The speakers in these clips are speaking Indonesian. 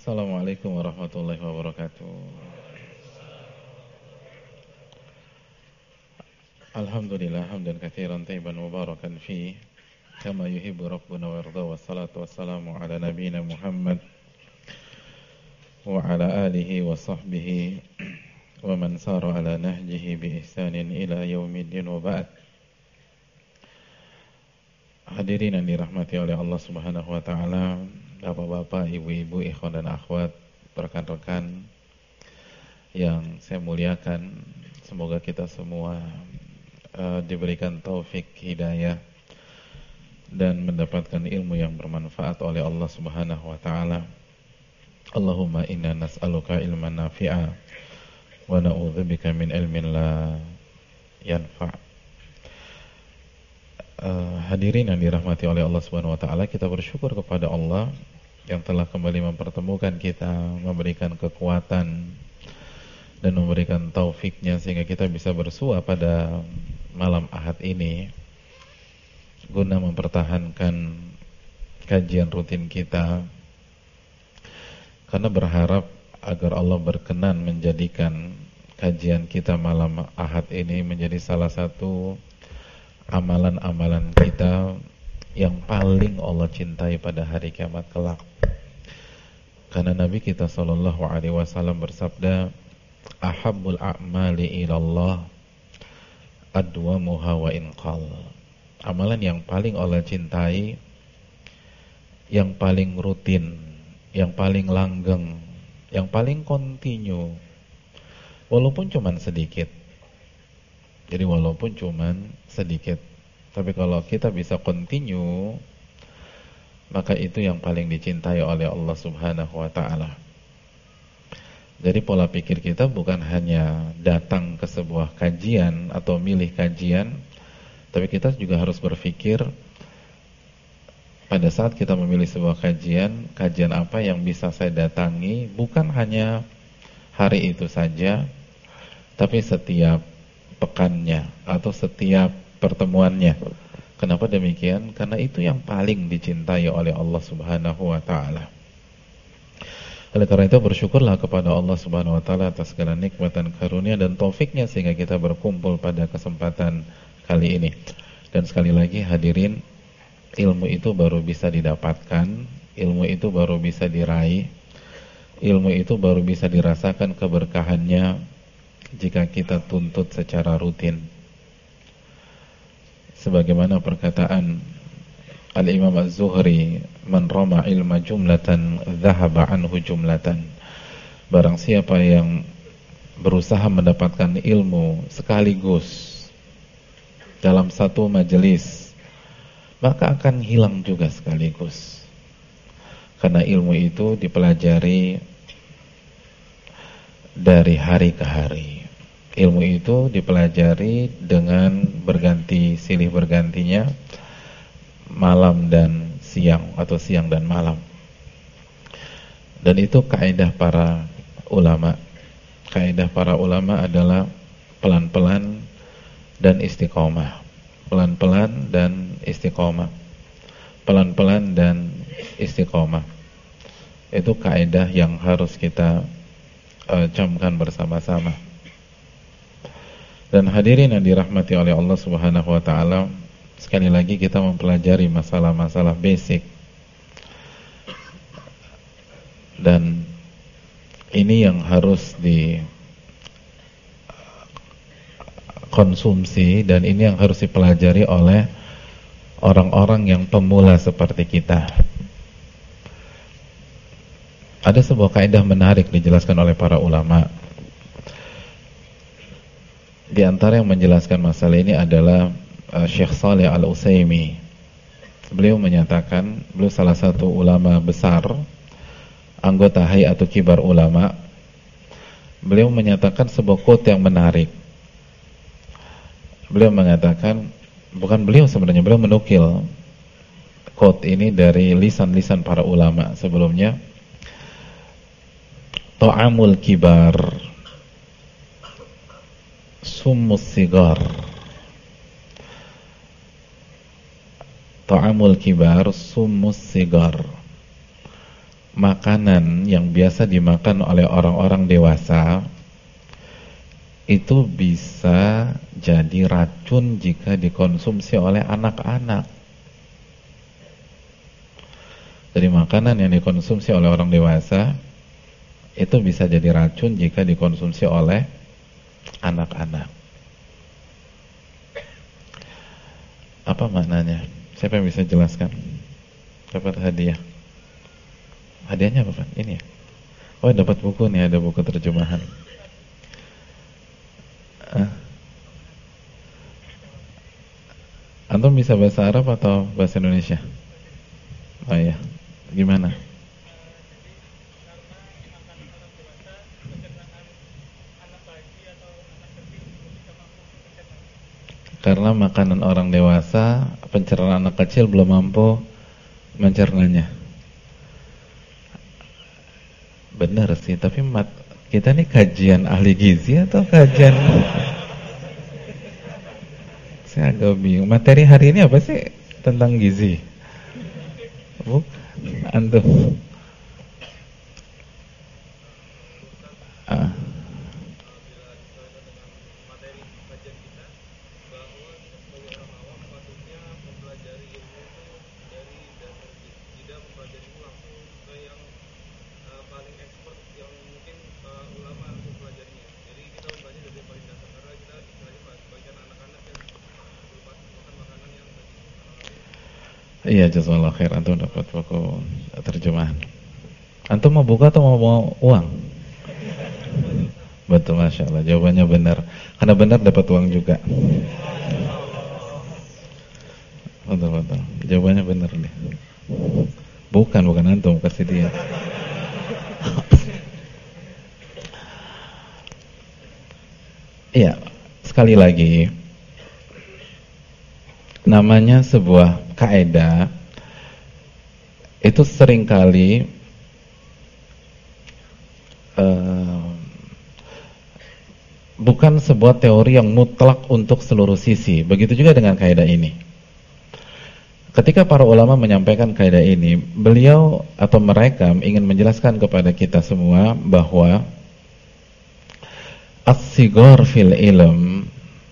Assalamualaikum warahmatullahi wabarakatuh. Alhamdulillah hamdan katsiran thayyiban mubarakan fi kama yuhibbu rabbuna wa yarda, wassalatu wassalamu ala nabiyyina Muhammad wa ala alihi wa sahbihi wa man sara ala nahjihi bi ihsanin ila yaumiddin wa ba'd. Hadirin yang dirahmati oleh Allah Subhanahu wa taala, Bapak-bapak, ibu-ibu, ikhwan dan akhwat, rekan-rekan yang saya muliakan, semoga kita semua diberikan taufik hidayah dan mendapatkan ilmu yang bermanfaat oleh Allah Subhanahu wa taala. Allahumma inna nas'aluka ilman nafi'a wa na'udzubika min ilmin la yanfa'. Hadirin yang dirahmati oleh Allah Subhanahu wa taala, kita bersyukur kepada Allah yang telah kembali mempertemukan kita, memberikan kekuatan dan memberikan taufiknya sehingga kita bisa bersua pada malam Ahad ini guna mempertahankan kajian rutin kita, karena berharap agar Allah berkenan menjadikan kajian kita malam Ahad ini menjadi salah satu amalan-amalan kita yang paling Allah cintai pada hari kiamat kelak. Karena Nabi kita sallallahu alaihi wasallam bersabda, ahabbul a'mali ilallah adwamuha wa inqal. Amalan yang paling Allah cintai, yang paling rutin, yang paling langgeng, yang paling kontinu, walaupun cuman sedikit. Jadi walaupun cuman sedikit, tapi kalau kita bisa kontinu, maka itu yang paling dicintai oleh Allah Subhanahu wa ta'ala. Jadi pola pikir kita bukan hanya datang ke sebuah kajian atau milih kajian, tapi kita juga harus berpikir pada saat kita memilih sebuah kajian, kajian apa yang bisa saya datangi, bukan hanya hari itu saja, tapi setiap pekannya atau setiap pertemuannya. Kenapa demikian? Karena itu yang paling dicintai oleh Allah Subhanahu wa ta'ala. Oleh karena itu bersyukurlah kepada Allah Subhanahu wa ta'ala atas segala nikmat dan karunia dan taufiknya sehingga kita berkumpul pada kesempatan kali ini. Dan sekali lagi hadirin, ilmu itu baru bisa didapatkan, ilmu itu baru bisa diraih, ilmu itu baru bisa dirasakan keberkahannya jika kita tuntut secara rutin. Sebagaimana perkataan Al-Imam Az-Zuhri, man rama ilma jumlatan dhahaba anhu jumlatan. Barang siapa yang berusaha mendapatkan ilmu sekaligus dalam satu majelis, maka akan hilang juga sekaligus. Karena ilmu itu dipelajari dari hari ke hari. Ilmu itu dipelajari dengan berganti silih bergantinya malam dan siang atau siang dan malam. Dan itu kaidah para ulama. Kaidah para ulama adalah pelan-pelan dan istiqomah. Pelan-pelan dan istiqomah. Pelan-pelan dan istiqomah. Itu kaidah yang harus kita camkan bersama-sama. Dan hadirin yang dirahmati oleh Allah Subhanahu wa ta'ala, sekali lagi kita mempelajari masalah-masalah basic. Dan ini yang harus dikonsumsi dan ini yang harus dipelajari oleh orang-orang yang pemula seperti kita. Ada sebuah kaidah menarik dijelaskan oleh para ulama. Di antara yang menjelaskan masalah ini adalah Syekh Shalih Al-Utsaimin. Beliau menyatakan, beliau salah satu ulama besar, anggota Hayatul Kibar Ulama. Beliau menyatakan sebuah quote yang menarik. Beliau mengatakan, bukan beliau sebenarnya, beliau menukil quote ini dari lisan-lisan para ulama sebelumnya. Ta'amul kibar summus sigar. Ta'amul kibar summus sigar. makanan yang biasa dimakan oleh orang-orang dewasa itu bisa jadi racun jika dikonsumsi oleh anak-anak. Jadi makanan yang dikonsumsi oleh orang dewasa itu bisa jadi racun jika dikonsumsi oleh anak-anak. Apa maknanya? Siapa yang bisa jelaskan? Dapat hadiah. Hadiahnya apa, Pak? Ini ya? Oh, dapat buku nih, ada buku terjemahan. Antum bisa bahasa Arab atau bahasa Indonesia? Oh iya. Gimana? Karena makanan orang dewasa, pencernaan anak kecil belum mampu mencernanya. Benar sih, tapi kita ini kajian ahli gizi atau kajian? Saya agak bingung. Materi hari ini apa sih tentang gizi? Bukan, antum. Iya, jazakallahu khair, antum dapat buku terjemahan. Antum mau buka atau mau uang? Betul, Masya Allah, jawabannya benar. Karena benar dapat uang juga. Betul. Jawabannya benar nih. Bukan antum, kasih dia. Iya, sekali lagi, namanya sebuah kaidah itu seringkali bukan sebuah teori yang mutlak untuk seluruh sisi. Begitu juga dengan kaidah ini. Ketika para ulama menyampaikan kaidah ini, beliau atau mereka ingin menjelaskan kepada kita semua bahwa as-sighar fil ilm,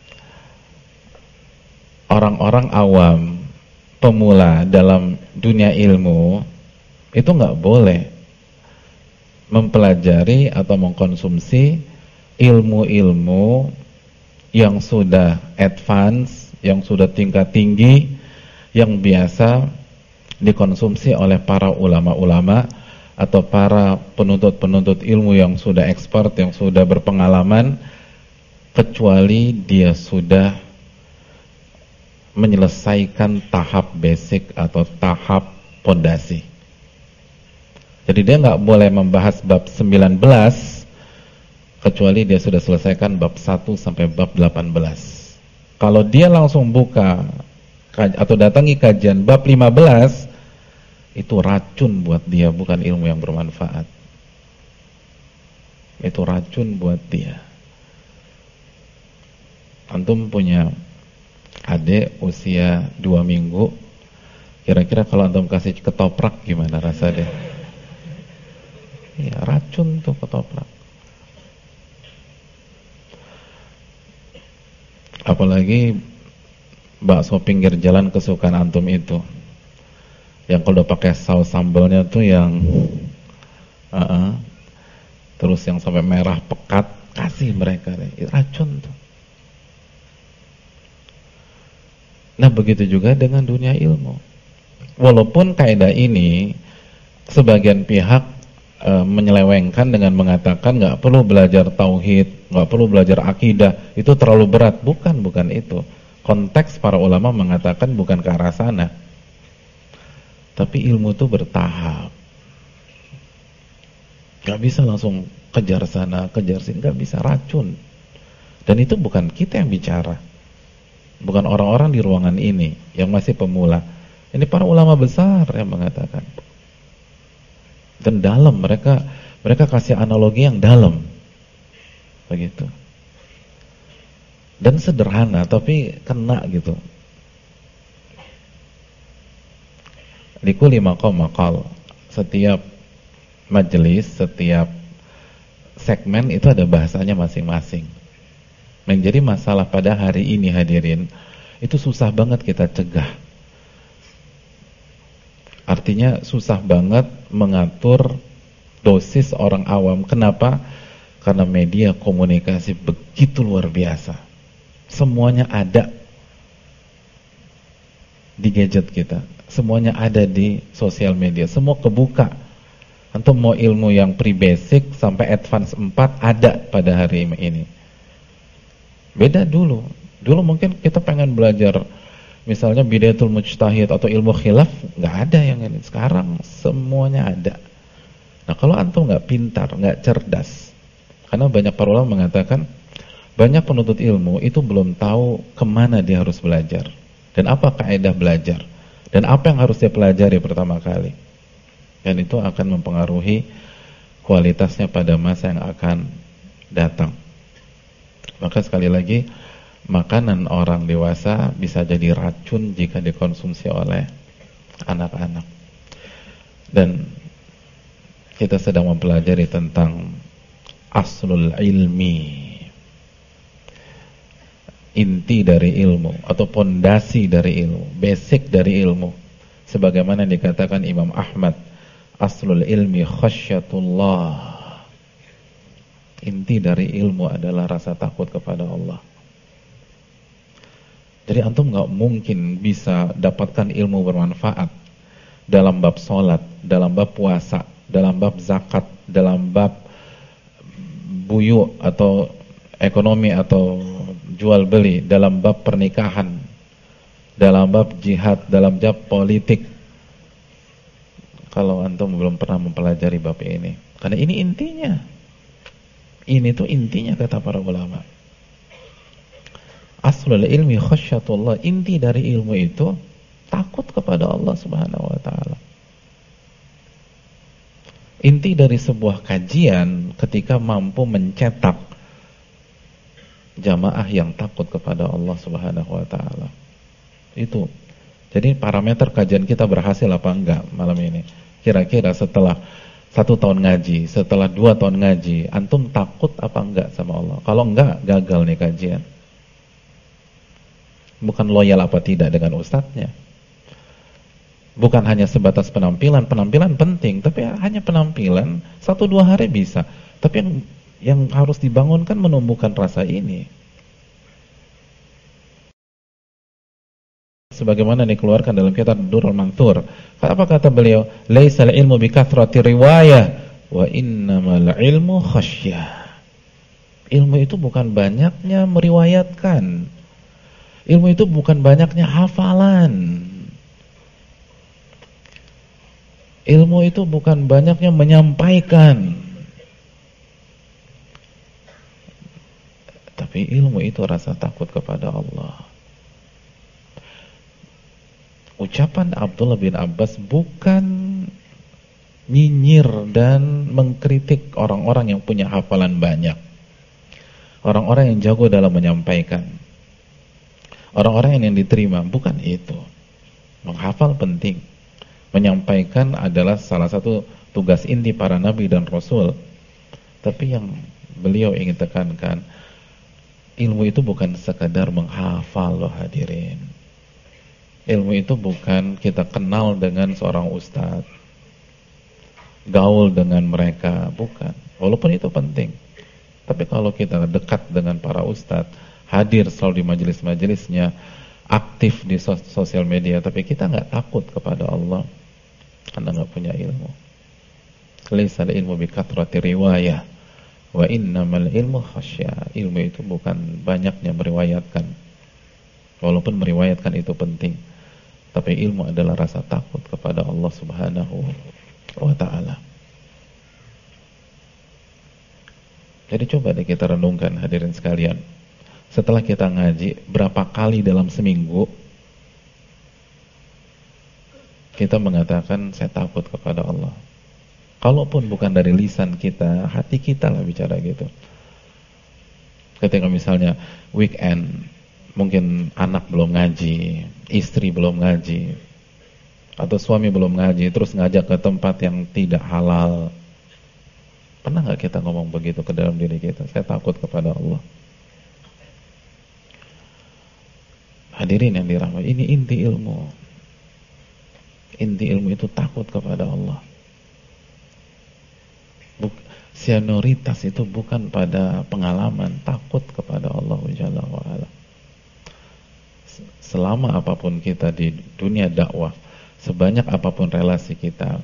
orang-orang awam, pemula dalam dunia ilmu itu nggak boleh mempelajari atau mengkonsumsi ilmu-ilmu yang sudah advance, yang sudah tingkat tinggi, yang biasa dikonsumsi oleh para ulama-ulama atau para penuntut-penuntut ilmu yang sudah expert, yang sudah berpengalaman, kecuali dia sudah menyelesaikan tahap basic atau tahap pondasi. Jadi dia nggak boleh membahas bab 19 kecuali dia sudah selesaikan bab 1 sampai bab 18. Kalau dia langsung buka atau datangi kajian bab 15, itu racun buat dia, bukan ilmu yang bermanfaat. Itu racun buat dia. Antum punya adik usia 2 minggu, kira-kira kalau antum kasih ketoprak gimana rasa dia? Iya, racun tuh ketoprak. Apalagi bakso pinggir jalan kesukaan antum itu, yang kalau udah pakai saus sambalnya tuh yang terus yang sampai merah pekat, kasih mereka deh. Racun tuh. Nah, begitu juga dengan dunia ilmu. Walaupun kaidah ini sebagian pihak menyelewengkan dengan mengatakan nggak perlu belajar tauhid, nggak perlu belajar akidah, itu terlalu berat. Bukan itu. Konteks para ulama mengatakan bukan ke arah sana. Tapi ilmu itu bertahap. Nggak bisa langsung kejar sana, kejar sini, nggak bisa, racun. Dan itu bukan kita yang bicara. Bukan orang-orang di ruangan ini yang masih pemula. Ini para ulama besar yang mengatakan. Dan dalam, mereka kasih analogi yang dalam. Begitu. Dan sederhana tapi kena gitu. Likulli maqam maqal. Setiap majelis, setiap segmen itu ada bahasanya masing-masing. Menjadi masalah pada hari ini hadirin, itu susah banget kita cegah. Artinya susah banget mengatur dosis orang awam. Kenapa? Karena media komunikasi begitu luar biasa. Semuanya ada di gadget kita, semuanya ada di sosial media, semua kebuka. Antum mau ilmu yang pre-basic sampai advance 4 ada pada hari ini. Beda dulu. Dulu mungkin kita pengen belajar misalnya Bidayatul Mujtahid atau ilmu khilaf, nggak ada yang ini. Sekarang semuanya ada. Nah, kalau antum nggak pintar, nggak cerdas, karena banyak para ulama mengatakan banyak penuntut ilmu itu belum tahu kemana dia harus belajar dan apa kaidah belajar dan apa yang harus dia pelajari pertama kali, dan itu akan mempengaruhi kualitasnya pada masa yang akan datang. Maka sekali lagi, makanan orang dewasa bisa jadi racun jika dikonsumsi oleh anak-anak. Dan kita sedang mempelajari tentang aslul ilmi, inti dari ilmu atau pondasi dari ilmu, basic dari ilmu. Sebagaimana dikatakan Imam Ahmad, aslul ilmi khasyatullah. Inti dari ilmu adalah rasa takut kepada Allah. Jadi antum nggak mungkin bisa dapatkan ilmu bermanfaat dalam bab sholat, dalam bab puasa, dalam bab zakat, dalam bab buyu atau ekonomi atau jual beli, dalam bab pernikahan, dalam bab jihad, dalam bab politik, kalau antum belum pernah mempelajari bab ini. Karena ini intinya. Ini tuh intinya kata para ulama. Aslul ilmi khasyatullah. Inti dari ilmu itu takut kepada Allah Subhanahu wa taala. Inti dari sebuah kajian ketika mampu mencetak jamaah yang takut kepada Allah Subhanahu wa taala. Itu. Jadi parameter kajian kita berhasil apa enggak malam ini? Kira-kira setelah 1 tahun ngaji, setelah 2 tahun ngaji, antum takut apa enggak sama Allah? Kalau enggak, gagal nih kajian. Bukan loyal apa tidak dengan ustadznya. Bukan hanya sebatas penampilan penting, tapi hanya penampilan 1-2 hari bisa. Tapi yang harus dibangunkan menumbuhkan rasa ini. Sebagaimana dikeluarkan dalam kitab Durrul Manthur. Apa kata beliau? Laisal ilmu bikathrati riwayah wa innamal ilmu khasyah. Ilmu itu bukan banyaknya meriwayatkan. Ilmu itu bukan banyaknya hafalan. Ilmu itu bukan banyaknya menyampaikan. Tapi ilmu itu rasa takut kepada Allah. Ucapan Abdullah bin Abbas bukan nyinyir dan mengkritik orang-orang yang punya hafalan banyak, orang-orang yang jago dalam menyampaikan, orang-orang yang diterima. Bukan itu. Menghafal penting, menyampaikan adalah salah satu tugas inti para nabi dan rasul. Tapi yang beliau ingin tekankan, ilmu itu bukan sekadar menghafal loh hadirin. Ilmu itu bukan kita kenal dengan seorang ustadz, gaul dengan mereka, bukan. Walaupun itu penting. Tapi kalau kita dekat dengan para ustadz, hadir selalu di majelis-majelisnya, aktif di sosial media, tapi kita nggak takut kepada Allah, Anda nggak punya ilmu. Laisal ilmu bikathrati riwayah wa innamal ilmu khasyah. Ilmu itu bukan banyaknya meriwayatkan. Walaupun meriwayatkan itu penting, tapi ilmu adalah rasa takut kepada Allah Subhanahu wa ta'ala. Jadi coba deh kita renungkan hadirin sekalian. Setelah kita ngaji, berapa kali dalam seminggu kita mengatakan saya takut kepada Allah? Kalaupun bukan dari lisan kita, hati kita lah bicara gitu. Ketika misalnya weekend, mungkin anak belum ngaji, istri belum ngaji, atau suami belum ngaji, terus ngajak ke tempat yang tidak halal, kita ngomong begitu ke dalam diri kita? Saya takut kepada Allah. Hadirin yang dirahmati, ini inti ilmu. Inti ilmu itu takut kepada Allah. Senioritas itu bukan pada pengalaman, takut kepada Allah Jalla wa'ala. Selama apapun kita di dunia dakwah, sebanyak apapun relasi kita,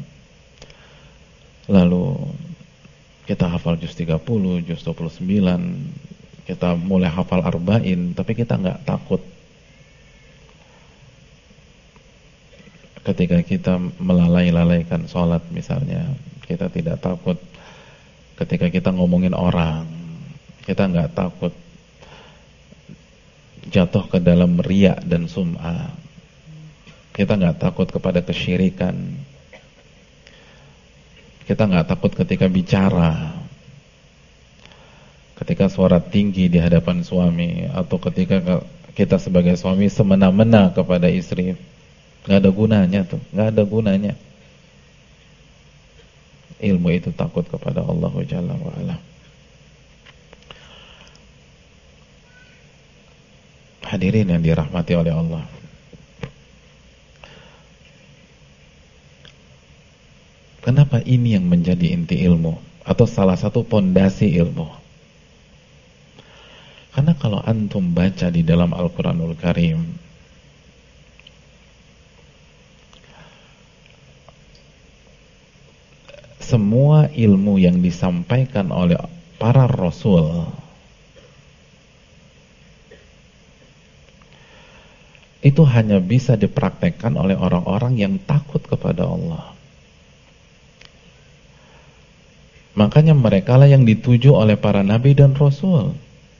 lalu kita hafal juz 30, juz 29, kita mulai hafal arba'in, tapi kita nggak takut ketika kita melalaikan sholat misalnya, kita tidak takut ketika kita ngomongin orang, kita nggak takut jatuh ke dalam riya dan sum'ah, kita nggak takut kepada kesyirikan, kita nggak takut ketika bicara, ketika suara tinggi di hadapan suami, atau ketika kita sebagai suami semena-mena kepada istri. Nggak ada gunanya tuh, nggak ada gunanya. Ilmu itu takut kepada Allah Jalla wa'ala. Hadirin yang dirahmati oleh Allah, kenapa ini yang menjadi inti ilmu atau salah satu pondasi ilmu? Karena kalau antum baca di dalam Al-Quranul Karim, semua ilmu yang disampaikan oleh para rasul itu hanya bisa dipraktekkan oleh orang-orang yang takut kepada Allah. Makanya mereka lah yang dituju oleh para nabi dan rasul.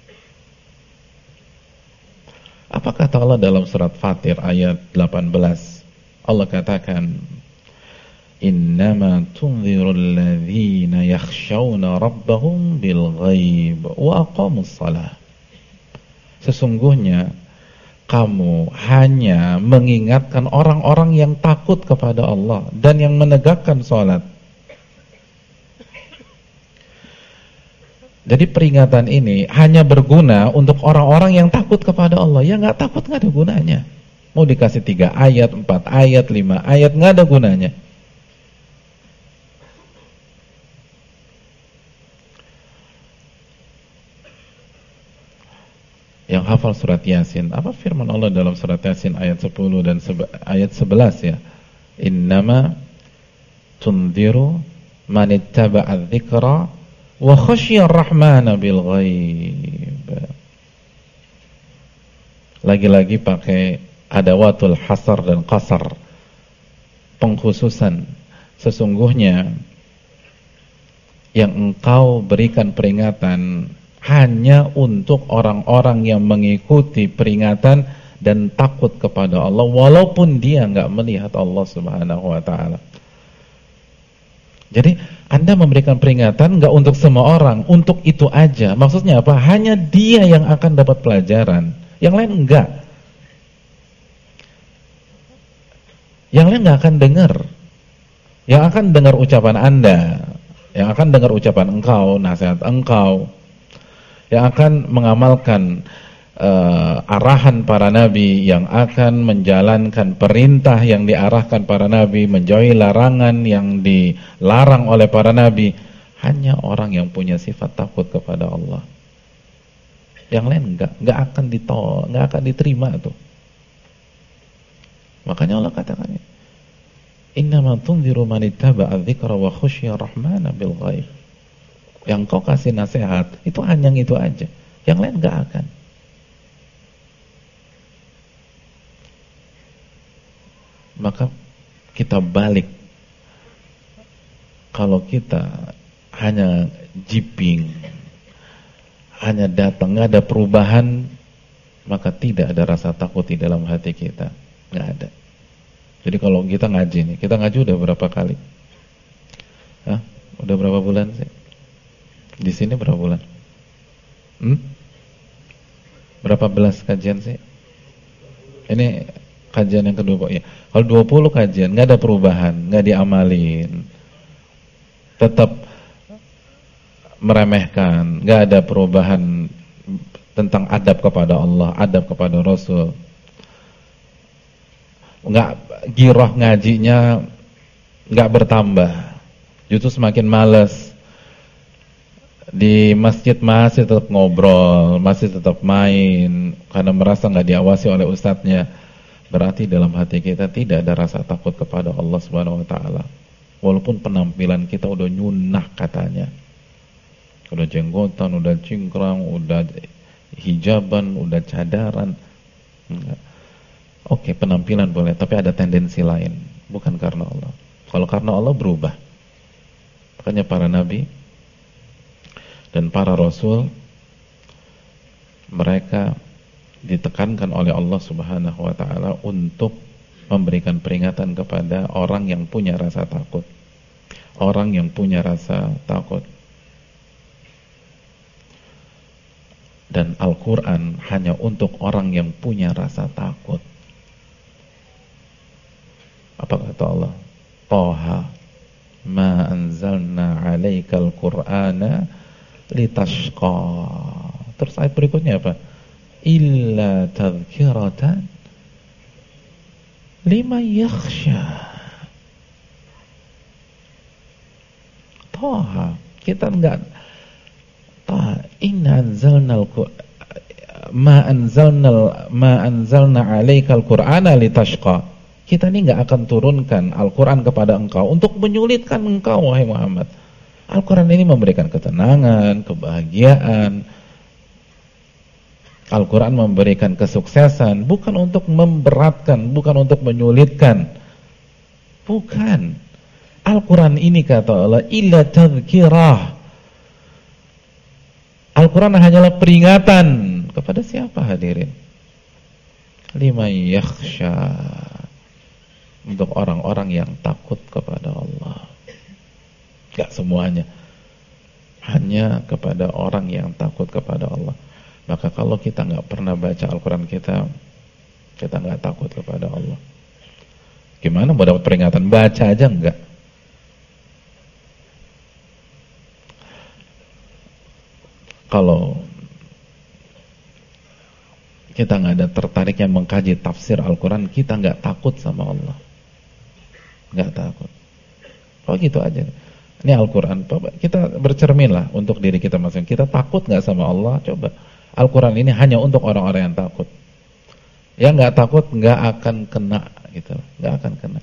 Apa kata Allah dalam surat Fatir ayat 18? Allah katakan, innama tunzirul ladzina yakhshawna rabbahum bil ghaib wa aqamus shalah. Sesungguhnya kamu hanya mengingatkan orang-orang yang takut kepada Allah dan yang menegakkan salat. Jadi peringatan ini hanya berguna untuk orang-orang yang takut kepada Allah. Yang nggak takut nggak ada gunanya. Mau dikasih 3 ayat, 4 ayat, 5 ayat, nggak ada gunanya. Yang hafal surat Yasin, apa firman Allah dalam surat Yasin ayat 10 dan ayat 11 ya? Innama tunziru man ittaba'a dzikra wa khasyiyar rahmana bil ghaib. Lagi-lagi pakai adawatul hasar dan qasar, pengkhususan. Sesungguhnya yang engkau berikan peringatan hanya untuk orang-orang yang mengikuti peringatan dan takut kepada Allah, walaupun dia nggak melihat Allah Subhanahu wa ta'ala. Jadi Anda memberikan peringatan nggak untuk semua orang, untuk itu aja. Maksudnya apa? Hanya dia yang akan dapat pelajaran, yang lain enggak. Yang lain nggak akan dengar. Yang akan dengar ucapan Anda, yang akan dengar ucapan engkau, nasihat engkau, yang akan mengamalkan arahan para nabi, yang akan menjalankan perintah yang diarahkan para nabi, menjauhi larangan yang dilarang oleh para nabi, hanya orang yang punya sifat takut kepada Allah. Yang lain enggak akan diterima tuh. Makanya Allah katakan, innama tunziru man ittaba'a dzikra wa khasyiya rahmana bil ghaib. Yang kau kasih nasihat itu hanya itu aja, yang lain gak akan. Maka kita balik, kalau kita hanya jiping, hanya datang, gak ada perubahan, maka tidak ada rasa takut di dalam hati kita, gak ada. Jadi kalau kita ngaji nih, kita ngaji udah berapa kali? Hah? Udah berapa bulan sih? Di sini berapa bulan? Berapa belas kajian sih? Ini kajian yang kedua, ya. Kalau 20 kajian nggak ada perubahan, nggak diamalin, tetap meremehkan, nggak ada perubahan tentang adab kepada Allah, adab kepada Rasul. Nggak giroh ngajinya, nggak bertambah, justru semakin malas. Di masjid masih tetap ngobrol, masih tetap main, karena merasa nggak diawasi oleh ustadznya. Berarti dalam hati kita tidak ada rasa takut kepada Allah Subhanahu Wa Taala. Walaupun penampilan kita udah nyunah katanya, udah jenggotan, udah cingkrang, udah hijaban, udah cadaran. Oke, penampilan boleh, tapi ada tendensi lain, bukan karena Allah. Kalau karena Allah berubah. Makanya para nabi dan para rasul, mereka ditekankan oleh Allah Subhanahu wa taala untuk memberikan peringatan kepada orang yang punya rasa takut. Orang yang punya rasa takut. Dan Al-Qur'an hanya untuk orang yang punya rasa takut. Apa kata Allah? Taha ma anzalna 'alaikal Qur'ana litashqa. Terus ayat berikutnya apa? Illa tadhkiratan liman yakhsha. Taha, kita enggak. Taha, inna anzalnal ma anzalna 'alaikal Qur'ana litashqa. Kita ini enggak akan turunkan Al-Qur'an kepada engkau untuk menyulitkan engkau, wahai Muhammad. Al-Quran ini memberikan ketenangan, kebahagiaan. Al-Quran memberikan kesuksesan, bukan untuk memberatkan, bukan untuk menyulitkan. Bukan. Al-Quran ini kata Allah, illa tadhkirah. Al-Quran hanyalah peringatan. Kepada siapa hadirin? Liman yakhsha. Untuk orang-orang yang takut kepada Allah. Gak semuanya, hanya kepada orang yang takut kepada Allah. Maka kalau kita gak pernah baca Al-Quran kita gak takut kepada Allah. Gimana mau dapat peringatan? Baca aja enggak. Kalau kita gak ada tertariknya mengkaji tafsir Al-Quran, kita gak takut sama Allah. Gak takut. Oh gitu aja. Ini Al-Quran, kita bercerminlah untuk diri kita masing-masing. Kita takut gak sama Allah? Coba. Al-Quran ini hanya untuk orang-orang yang takut. Yang gak takut gak akan kena gitu. Gak akan kena.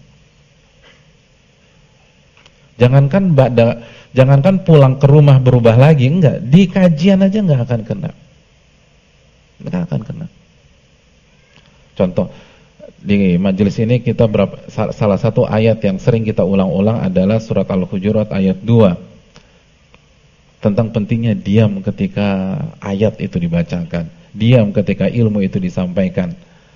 Jangankan pulang ke rumah berubah lagi, enggak. Di kajian aja gak akan kena. Gak akan kena. Contoh, di majelis ini kita salah satu ayat yang sering kita ulang-ulang adalah surat Al-Hujurat ayat 2 tentang pentingnya diam ketika ayat itu dibacakan, diam ketika ilmu itu disampaikan.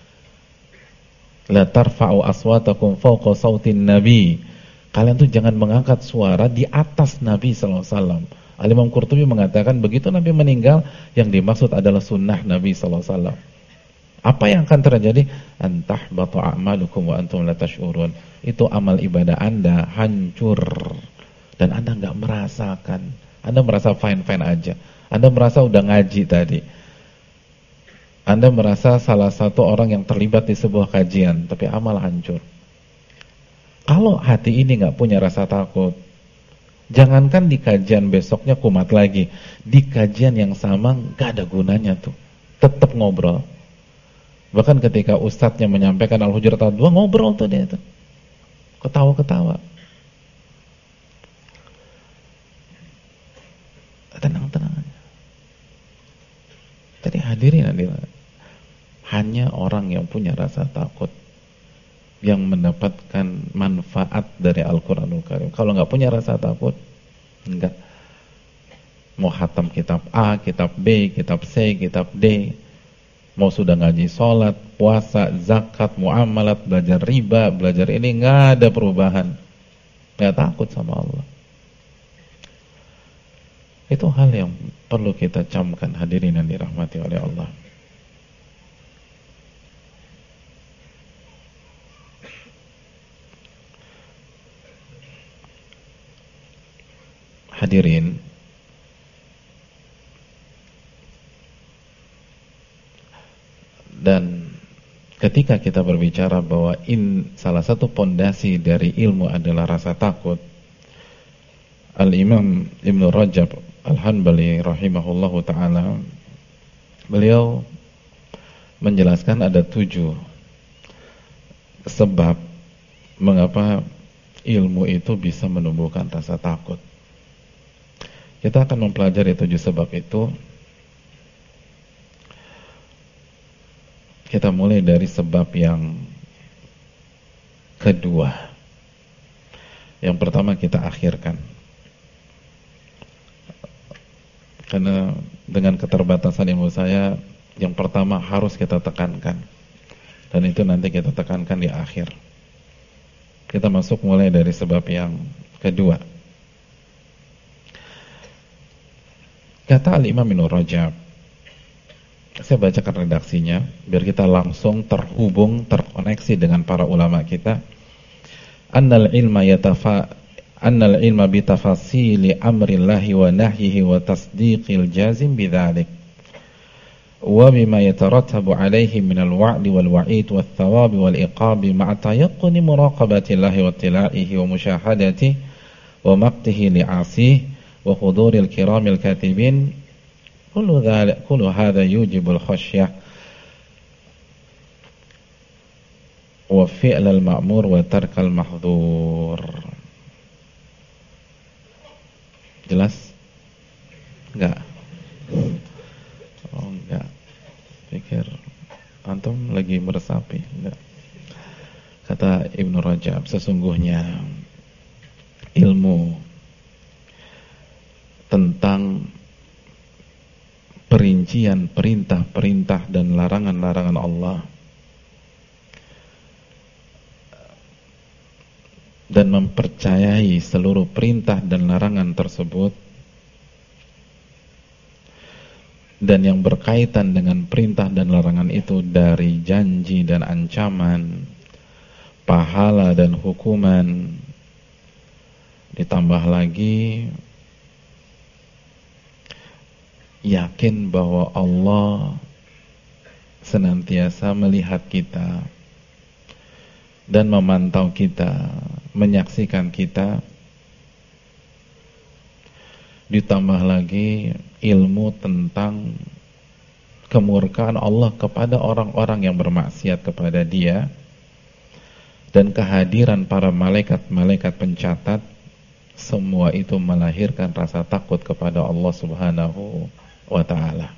La tarfa'u aswatakum fawqa sautin nabi. Kalian tuh jangan mengangkat suara di atas Nabi sallallahu alaihi wasallam. Al-Imam Qurtubi mengatakan begitu Nabi meninggal, yang dimaksud adalah sunnah Nabi sallallahu alaihi wasallam. Apa yang akan terjadi? Antahbatu a'malukum wa antum la tash'urun. Itu amal ibadah Anda hancur dan Anda enggak merasakan. Anda merasa fine-fine aja. Anda merasa udah ngaji tadi. Anda merasa salah satu orang yang terlibat di sebuah kajian, tapi amal hancur. Kalau hati ini enggak punya rasa takut, jangankan di kajian besoknya kumat lagi, di kajian yang sama enggak ada gunanya tuh. Tetap ngobrol. Bahkan ketika ustadznya menyampaikan Al-Hujurat ayat 2, ngobrol tuh dia tuh. Ketawa-ketawa. Tenang-tenang aja. Jadi hadirin, hanya orang yang punya rasa takut yang mendapatkan manfaat dari Al-Quranul Karim. Kalau nggak punya rasa takut, enggak. Mau khatam kitab A, kitab B, kitab C, kitab D, mau sudah ngaji sholat, puasa, zakat, muamalat, belajar riba, belajar ini, nggak ada perubahan. Nggak takut sama Allah. Itu hal yang perlu kita camkan, hadirin yang dirahmati oleh Allah. Hadirin, Dan ketika kita berbicara bahwa salah satu pondasi dari ilmu adalah rasa takut, Al-Imam Ibn Rajab Al-Hanbali rahimahullahu ta'ala, beliau menjelaskan ada 7 sebab mengapa ilmu itu bisa menumbuhkan rasa takut. Kita akan mempelajari 7 sebab itu. Kita mulai dari sebab yang kedua. Yang pertama kita akhirkan, karena dengan keterbatasan ilmu saya, yang pertama harus kita tekankan, dan itu nanti kita tekankan di akhir. Kita masuk mulai dari sebab yang kedua. Kata Al-Imam Ibnu Rajab, saya bacakan redaksinya biar kita langsung terkoneksi dengan para ulama kita. Annal ilma bitafasili amrillahi wa nahyihi wa tasdiqil jazim bidzalik wa bima yatarattabu alaihi minal wa'di wal wa'id wath thawabi wal iqabi ma'a tayaqquni muraqabatillahi wa tilaihi wa musyahadatihi wa maqtihi li'asihi wa huduril kiramil katibin. Kullu hadha yujibul khasyah wa fi'lal ma'mur wa tarkal mahdhur. Jelas? Enggak? Oh enggak. Pikir antum lagi meresapi. Enggak. Kata Ibnu Rajab, sesungguhnya ilmu tentang perincian perintah-perintah dan larangan-larangan Allah dan mempercayai seluruh perintah dan larangan tersebut dan yang berkaitan dengan perintah dan larangan itu dari janji dan ancaman, pahala dan hukuman, ditambah lagi yakin bahwa Allah senantiasa melihat kita dan memantau kita, menyaksikan kita. Ditambah lagi ilmu tentang kemurkaan Allah kepada orang-orang yang bermaksiat kepada Dia dan kehadiran para malaikat-malaikat pencatat. Semua itu melahirkan rasa takut kepada Allah Subhanahu wa ta'ala.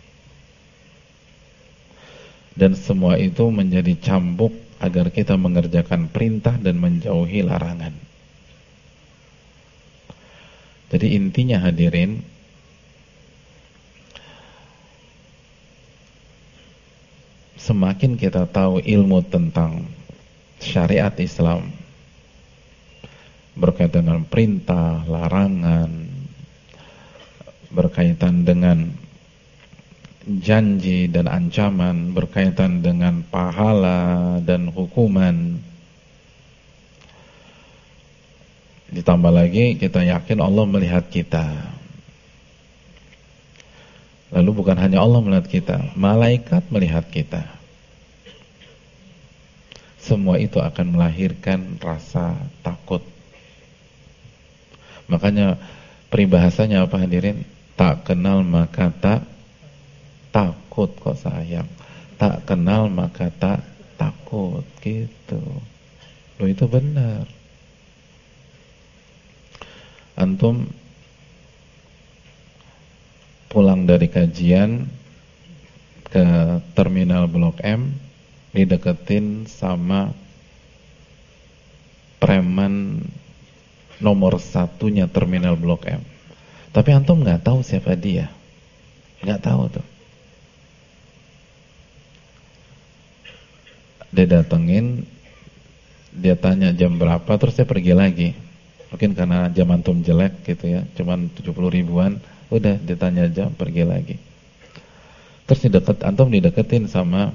Dan semua itu menjadi cambuk agar kita mengerjakan perintah dan menjauhi larangan. Jadi intinya hadirin, semakin kita tahu ilmu tentang syariat Islam berkaitan dengan perintah, larangan, berkaitan dengan janji dan ancaman, berkaitan dengan pahala dan hukuman, ditambah lagi kita yakin Allah melihat kita. Lalu bukan hanya Allah melihat kita, malaikat melihat kita. Semua itu akan melahirkan rasa takut. Makanya peribahasanya apa hadirin? Tak kenal maka tak takut kok sayang. Tak kenal maka tak takut, gitu. Loh, itu benar. Antum pulang dari kajian ke terminal Blok M, dideketin sama preman nomor satunya terminal Blok M. Tapi antum nggak tahu siapa dia, nggak tahu tuh. Dia datengin, dia tanya jam berapa, terus dia pergi lagi. Mungkin karena jam antum jelek gitu ya, cuman 70 ribuan, udah ditanya jam, pergi lagi. Terus antum dideketin sama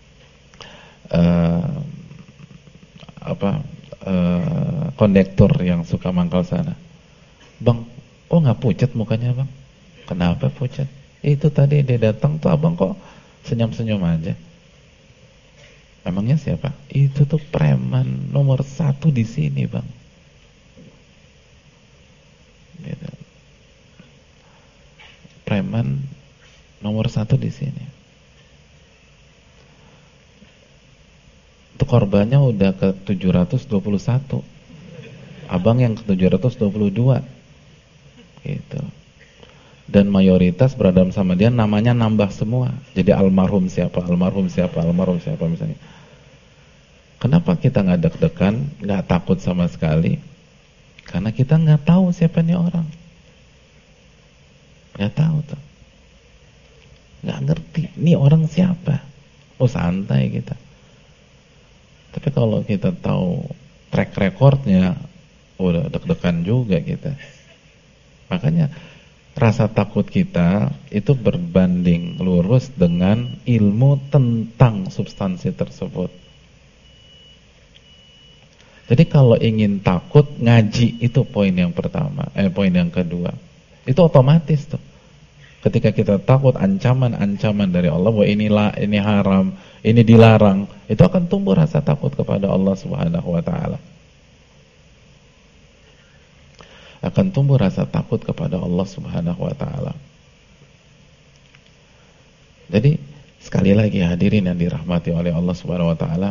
kondektur yang suka mangkal sana. Bang, oh nggak pucat mukanya bang? Kenapa pucat? Itu tadi dia datang tuh abang kok senyum-senyum aja. Emangnya siapa? Itu tuh preman nomor 1 di sini, Bang. Gitu. Preman nomor 1 di sini. Itu korbannya udah ke 721. Abang yang ke 722. Gitu. Dan mayoritas berada sama dia namanya nambah semua. Jadi almarhum siapa misalnya. Kenapa kita nggak deg-degan, nggak takut sama sekali? Karena kita nggak tahu siapa ini orang. Nggak tahu tuh. Nggak ngerti, ini orang siapa. Oh, santai kita. Tapi kalau kita tahu track recordnya, udah deg-degan juga kita. Makanya rasa takut kita itu berbanding lurus dengan ilmu tentang substansi tersebut. Jadi kalau ingin takut, ngaji itu poin yang pertama, poin yang kedua. Itu otomatis tuh. Ketika kita takut ancaman-ancaman dari Allah bahwa ini haram, ini dilarang, itu akan tumbuh rasa takut kepada Allah Subhanahu wa taala. Akan tumbuh rasa takut kepada Allah Subhanahu wa taala. Jadi sekali lagi hadirin yang dirahmati oleh Allah Subhanahu wa taala,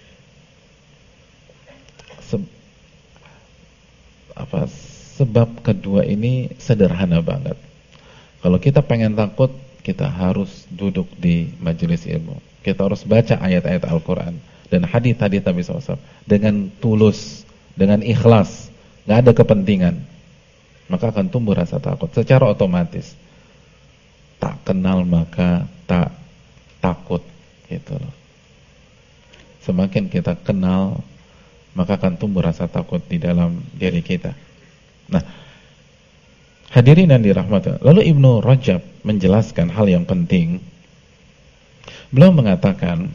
sebab kedua ini sederhana banget. Kalau kita pengen takut, kita harus duduk di majelis ilmu. Kita harus baca ayat-ayat Al-Quran dan hadits-hadits Nabi SAW dengan tulus, dengan ikhlas, nggak ada kepentingan. Maka akan tumbuh rasa takut secara otomatis. Tak kenal maka tak takut, gitu loh. Semakin kita kenal, maka akan tumbuh rasa takut di dalam diri kita. Nah, hadirin yang dirahmati. Lalu Ibnu Rajab menjelaskan hal yang penting. Beliau mengatakan,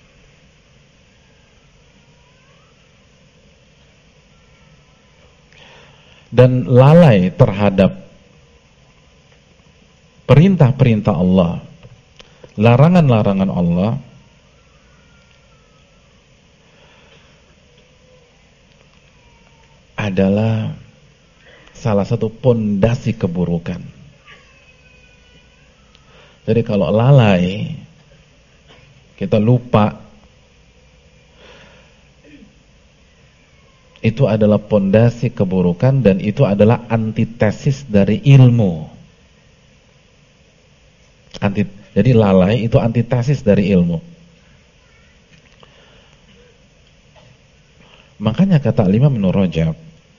dan lalai terhadap perintah-perintah Allah, larangan-larangan Allah, adalah salah satu pondasi keburukan. Jadi kalau lalai, kita lupa, itu adalah pondasi keburukan dan itu adalah antitesis dari ilmu. Jadi lalai itu antitesis dari ilmu. Makanya kata Imam Ibnu Rajab,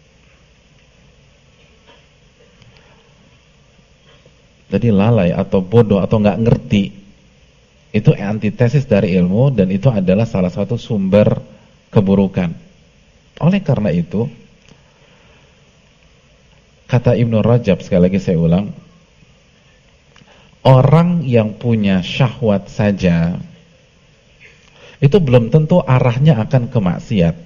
jadi lalai atau bodoh atau nggak ngerti itu antitesis dari ilmu dan itu adalah salah satu sumber keburukan. Oleh karena itu, kata Ibnu Rajab, sekali lagi saya ulang, orang yang punya syahwat saja itu belum tentu arahnya akan ke maksiat.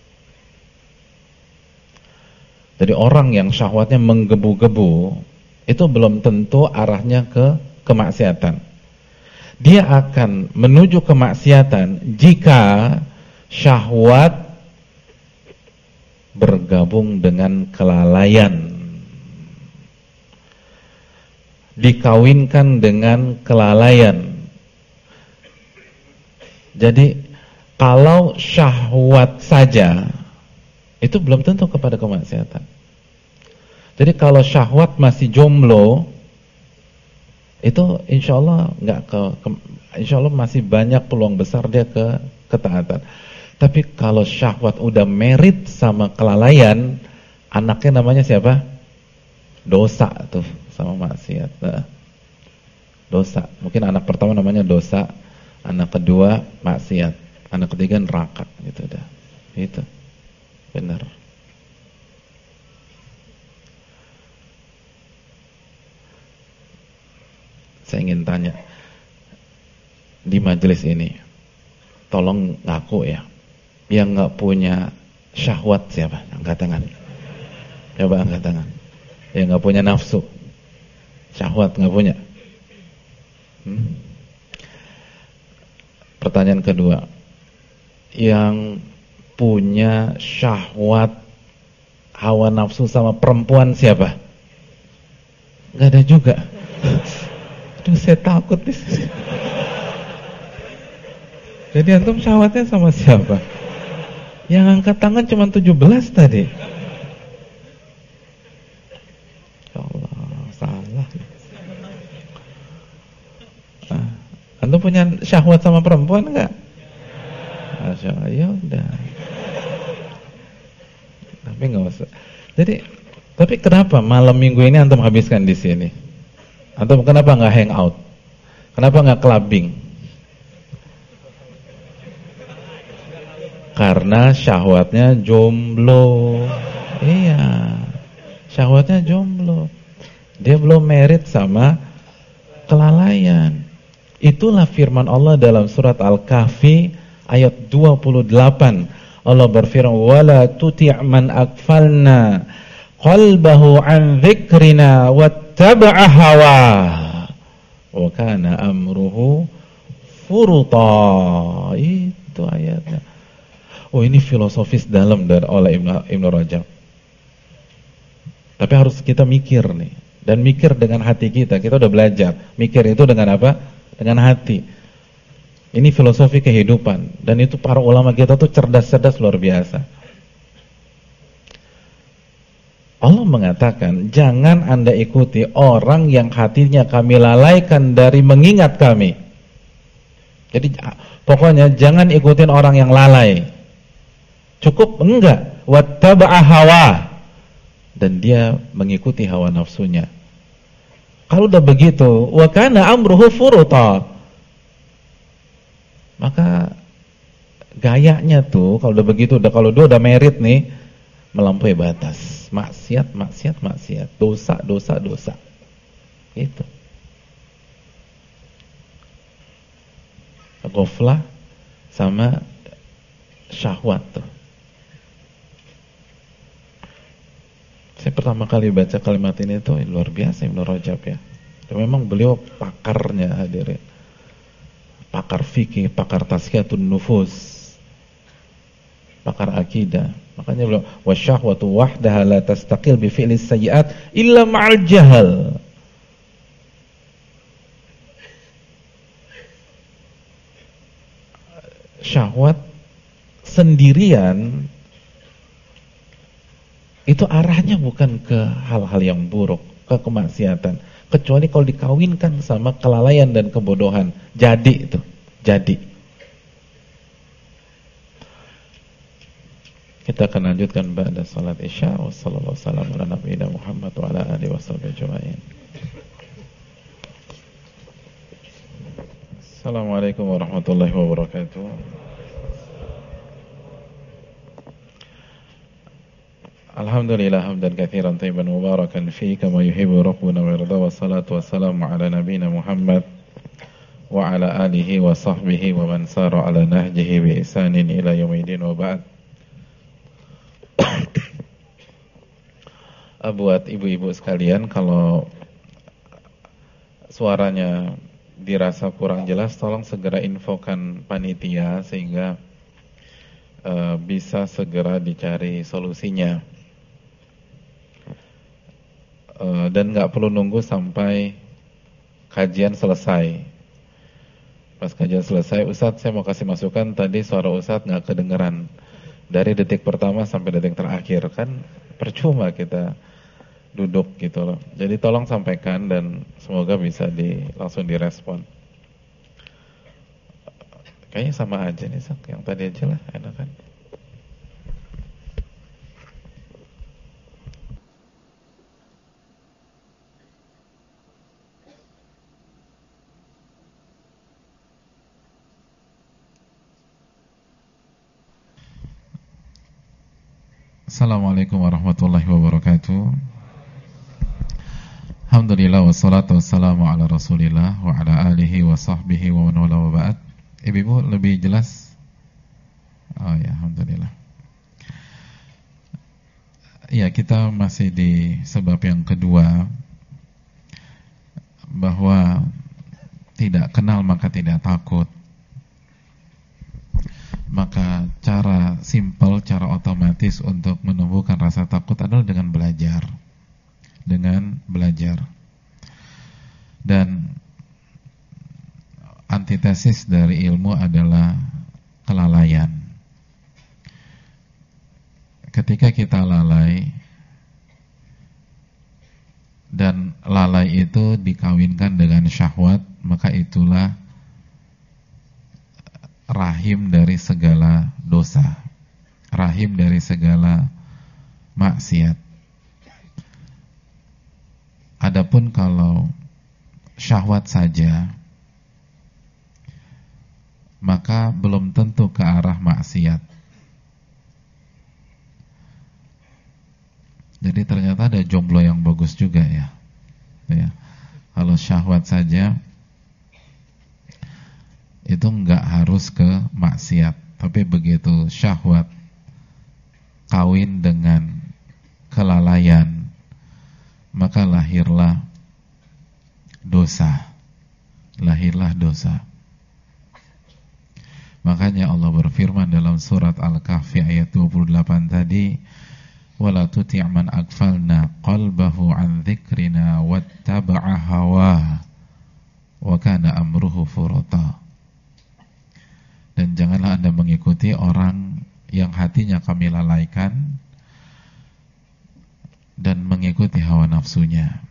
Jadi orang yang syahwatnya menggebu-gebu itu belum tentu arahnya ke kemaksiatan. Dia akan menuju kemaksiatan jika syahwat bergabung dengan kelalaian, dikawinkan dengan kelalaian. Jadi kalau syahwat saja itu belum tentu kepada kemaksiatan. Jadi kalau syahwat masih jomblo, itu insya Allah insya Allah masih banyak peluang besar dia ke ketaatan. Tapi kalau syahwat udah merit sama kelalaian, anaknya namanya siapa? Dosa tuh, sama maksiat. Nah, dosa. Mungkin anak pertama namanya dosa, anak kedua maksiat, anak ketiga neraka, gitu dah. Itu benar. Saya ingin tanya di majelis ini, tolong ngaku ya, yang nggak punya syahwat siapa? Angkat tangan. Coba angkat tangan. Yang nggak punya nafsu, syahwat nggak punya. Pertanyaan kedua, yang punya syahwat hawa nafsu sama perempuan siapa? Gak ada juga. Aduh, saya takut di sini. Jadi antum syahwatnya sama siapa? Yang angkat tangan cuma 17 tadi. Ya Allah, salah. Antum punya syahwat sama perempuan enggak? Masya Allah, ya udah. Tapi enggak usah. Jadi, tapi kenapa malam minggu ini antum habiskan di sini? Antum kenapa enggak hang out? Kenapa enggak clubbing? Karena syahwatnya jomblo. Iya. Syahwatnya jomblo. Dia belum married sama kelalaian. Itulah firman Allah dalam surat Al-Kahfi ayat 28. Allah berfirman, "Wala tuti' man aghfalna qalbahu an dzikrina wattaba'a hawa wa kana amruhu furuta." Itu ayatnya. Oh, ini filosofis dalam dari oleh Ibnu Rajab. Tapi harus kita mikir nih, dan mikir dengan hati kita. Kita udah belajar mikir itu dengan apa? Dengan hati. Ini filosofi kehidupan, dan itu para ulama kita tuh cerdas-cerdas luar biasa. Allah mengatakan, jangan Anda ikuti orang yang hatinya kami lalaikan dari mengingat kami. Jadi pokoknya jangan ikutin orang yang lalai. Cukup enggak? Wattaba'a hawa. Dan dia mengikuti hawa nafsunya. Kalau udah begitu, wa kana amruhu furuta. Maka gayanya tuh kalau udah begitu, kalau dia udah married nih, melampaui batas. Maksiat, maksiat, maksiat. Dosa, dosa, dosa. Gitu. Ghaflah sama syahwat tuh. Saya pertama kali baca kalimat ini tuh luar biasa Ibnu Rajab ya. Dan memang beliau pakarnya hadirin. Pakar fikih, pakar tazkiyatun nufus, pakar akidah. Makanya beliau wasyahwatu wahdaha la tastaqil bi fi'lis sayyi'at illa ma'al jahal. Syahwat sendirian itu arahnya bukan ke hal-hal yang buruk, ke kemaksiatan, kecuali kalau dikawinkan sama kelalaian dan kebodohan. Jadi itu, jadi. Kita akan lanjutkan ba'da salat Isya. Wassallallahu wasallam ala nabiyina Muhammad wa ala alihi washabihi ajma'in. Assalamualaikum warahmatullahi wabarakatuh. Alhamdulillah hamdan katsiran thayyiban mubarakan fi kama yuhibbu rabbuna wa yarda, wassalatu wassalamu ala nabiyyina Muhammad wa ala alihi wa sahbihi wa man sara ala nahjihi bi ihsanin ila yaumil wa ba'd. Buat ibu-ibu sekalian, kalau suaranya dirasa kurang jelas, tolong segera infokan panitia sehingga bisa segera dicari solusinya. Dan nggak perlu nunggu sampai kajian selesai. Pas kajian selesai, Ustadz saya mau kasih masukan, tadi suara Ustadz nggak kedengeran dari detik pertama sampai detik terakhir, kan percuma kita duduk gitu loh. Jadi tolong sampaikan dan semoga bisa langsung direspon. Kayaknya sama aja nih Sak, yang tadi aja lah, enak kan? Assalamualaikum warahmatullahi wabarakatuh. Alhamdulillah wassalatu wassalamu ala Rasulillah wa ala alihi wa sahbihi wa man wala wa ba'd. Ibu lebih jelas? Oh ya, alhamdulillah. Ya, kita masih di sebab yang kedua, bahwa tidak kenal maka tidak takut. Maka cara simpel, cara otomatis untuk menumbuhkan rasa takut adalah dengan belajar. Dengan belajar. Dan antitesis dari ilmu adalah kelalaian. Ketika kita lalai, dan lalai itu dikawinkan dengan syahwat, maka itulah rahim dari segala dosa, rahim dari segala maksiat. Adapun kalau syahwat saja, maka belum tentu ke arah maksiat. Jadi ternyata ada jomblo yang bagus juga ya. Kalau syahwat saja itu enggak harus ke maksiat, tapi begitu syahwat kawin dengan kelalaian, maka lahirlah dosa. Lahirlah dosa. Makanya Allah berfirman dalam surat Al-Kahfi ayat 28 tadi, wala tuti' man aghfalna qalbahu an dzikrina wattaba'a hawa wa kana amruhu furata. Dan janganlah Anda mengikuti orang yang hatinya kami lalaikan dan mengikuti hawa nafsunya,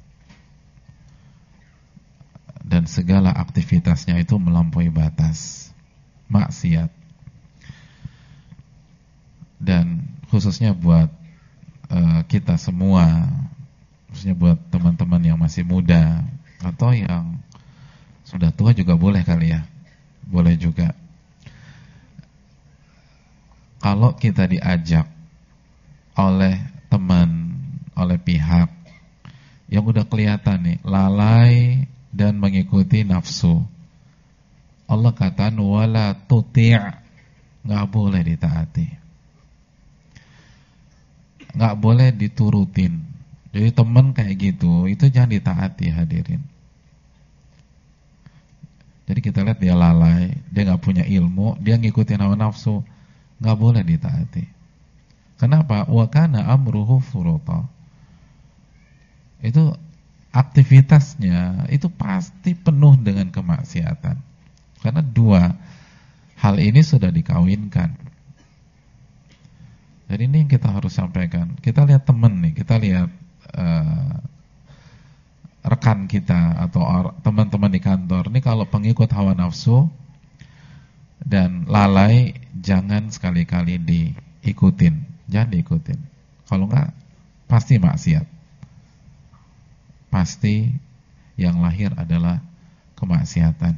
dan segala aktivitasnya itu melampaui batas, maksiat. Dan khususnya buat kita semua, khususnya buat teman-teman yang masih muda atau yang sudah tua juga boleh kali ya, boleh juga. Kalau kita diajak oleh teman, oleh pihak yang udah kelihatan nih lalai dan mengikuti nafsu, Allah kata wala tuti', nggak boleh ditaati, nggak boleh diturutin. Jadi teman kayak gitu itu jangan ditaati, hadirin. Jadi kita lihat dia lalai, dia nggak punya ilmu, dia ngikutin hawa nafsu, nggak boleh ditaati. Kenapa? Wa kana amruhu furata. Itu aktivitasnya itu pasti penuh dengan kemaksiatan. Karena dua hal ini sudah dikawinkan. Jadi ini yang kita harus sampaikan. Kita lihat teman nih, kita lihat rekan kita atau teman-teman di kantor. Ini kalau pengikut hawa nafsu dan lalai, jangan sekali-kali diikutin. Jangan diikutin. Kalau enggak, pasti maksiat. Pasti yang lahir adalah kemaksiatan.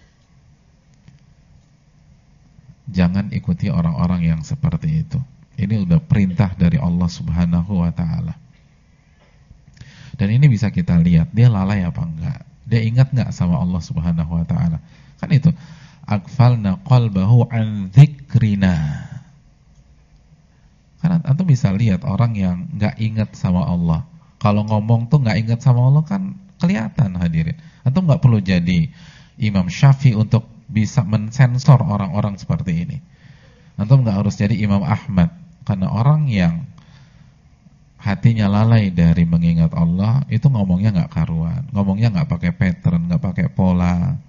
Jangan ikuti orang-orang yang seperti itu. Ini udah perintah dari Allah Subhanahu wa ta'ala. Dan ini bisa kita lihat, dia lalai apa enggak, dia ingat enggak sama Allah Subhanahu wa ta'ala. Kan itu, aghfalna qalbahu an dzikrina. Karena antum bisa lihat orang yang enggak ingat sama Allah, kalau ngomong tuh enggak ingat sama Allah kan kelihatan, hadirin. Antum enggak perlu jadi Imam Syafi'i untuk bisa mensensor orang-orang seperti ini. Antum enggak harus jadi Imam Ahmad, karena orang yang hatinya lalai dari mengingat Allah itu ngomongnya enggak karuan, ngomongnya enggak pakai pattern, enggak pakai pola,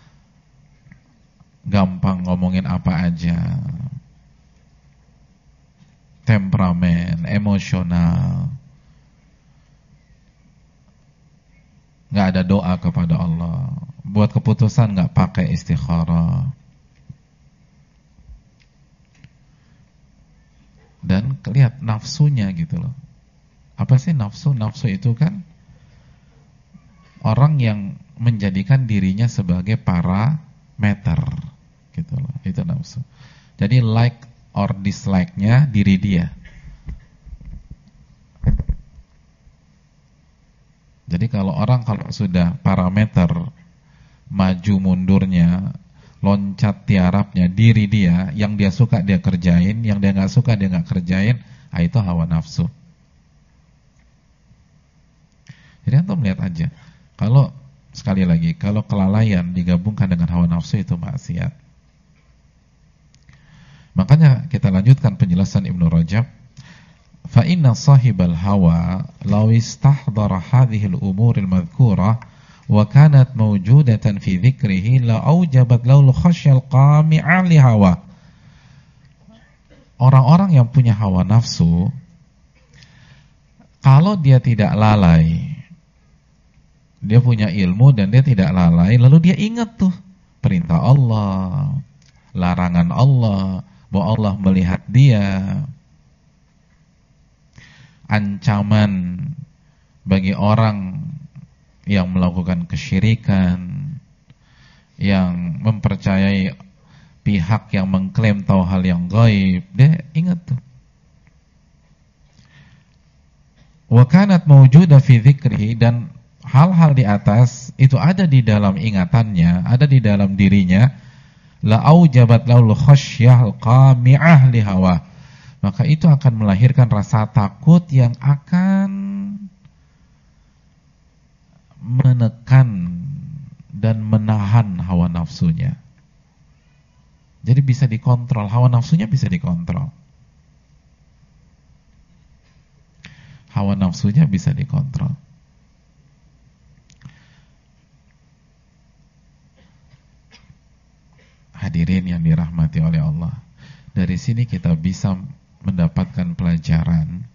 gampang ngomongin apa aja, temperamen, emosional, nggak ada doa kepada Allah, buat keputusan nggak pakai istikharah, dan lihat nafsunya gitu loh. Apa sih nafsu? Nafsu itu kan orang yang menjadikan dirinya sebagai parameter gitu loh, itu nafsu. Jadi like or dislike-nya diri dia. Jadi kalau sudah parameter maju mundurnya, loncat tiarapnya diri dia, yang dia suka dia kerjain, yang dia nggak suka dia nggak kerjain, itu hawa nafsu. Jadi antum melihat aja, kalau sekali lagi, kalau kelalaian digabungkan dengan hawa nafsu itu maksiat. Makanya kita lanjutkan penjelasan Ibnu Rajab. Fa inna sahibal hawa law istahdara hadhihi al-umur al-madhkurah wa kanat mawjudatan fi dhikrihi la aujabat lahu al-khasyal qami'a li hawa. Orang-orang yang punya hawa nafsu, kalau dia tidak lalai, dia punya ilmu dan dia tidak lalai, lalu dia ingat tuh perintah Allah, larangan Allah, bahwa Allah melihat dia, ancaman bagi orang yang melakukan kesyirikan, yang mempercayai pihak yang mengklaim tahu hal yang gaib, dia ingat tuh. Wa kanat mawjuda fi dzikrihi, dan hal-hal di atas itu ada di dalam ingatannya, ada di dalam dirinya, la aujabat laul khasyah qami'ah li hawa, maka itu akan melahirkan rasa takut yang akan menekan dan menahan hawa nafsunya. Jadi bisa dikontrol, hawa nafsunya bisa dikontrol. Hawa nafsunya bisa dikontrol. Hadirin yang dirahmati oleh Allah, dari sini kita bisa mendapatkan pelajaran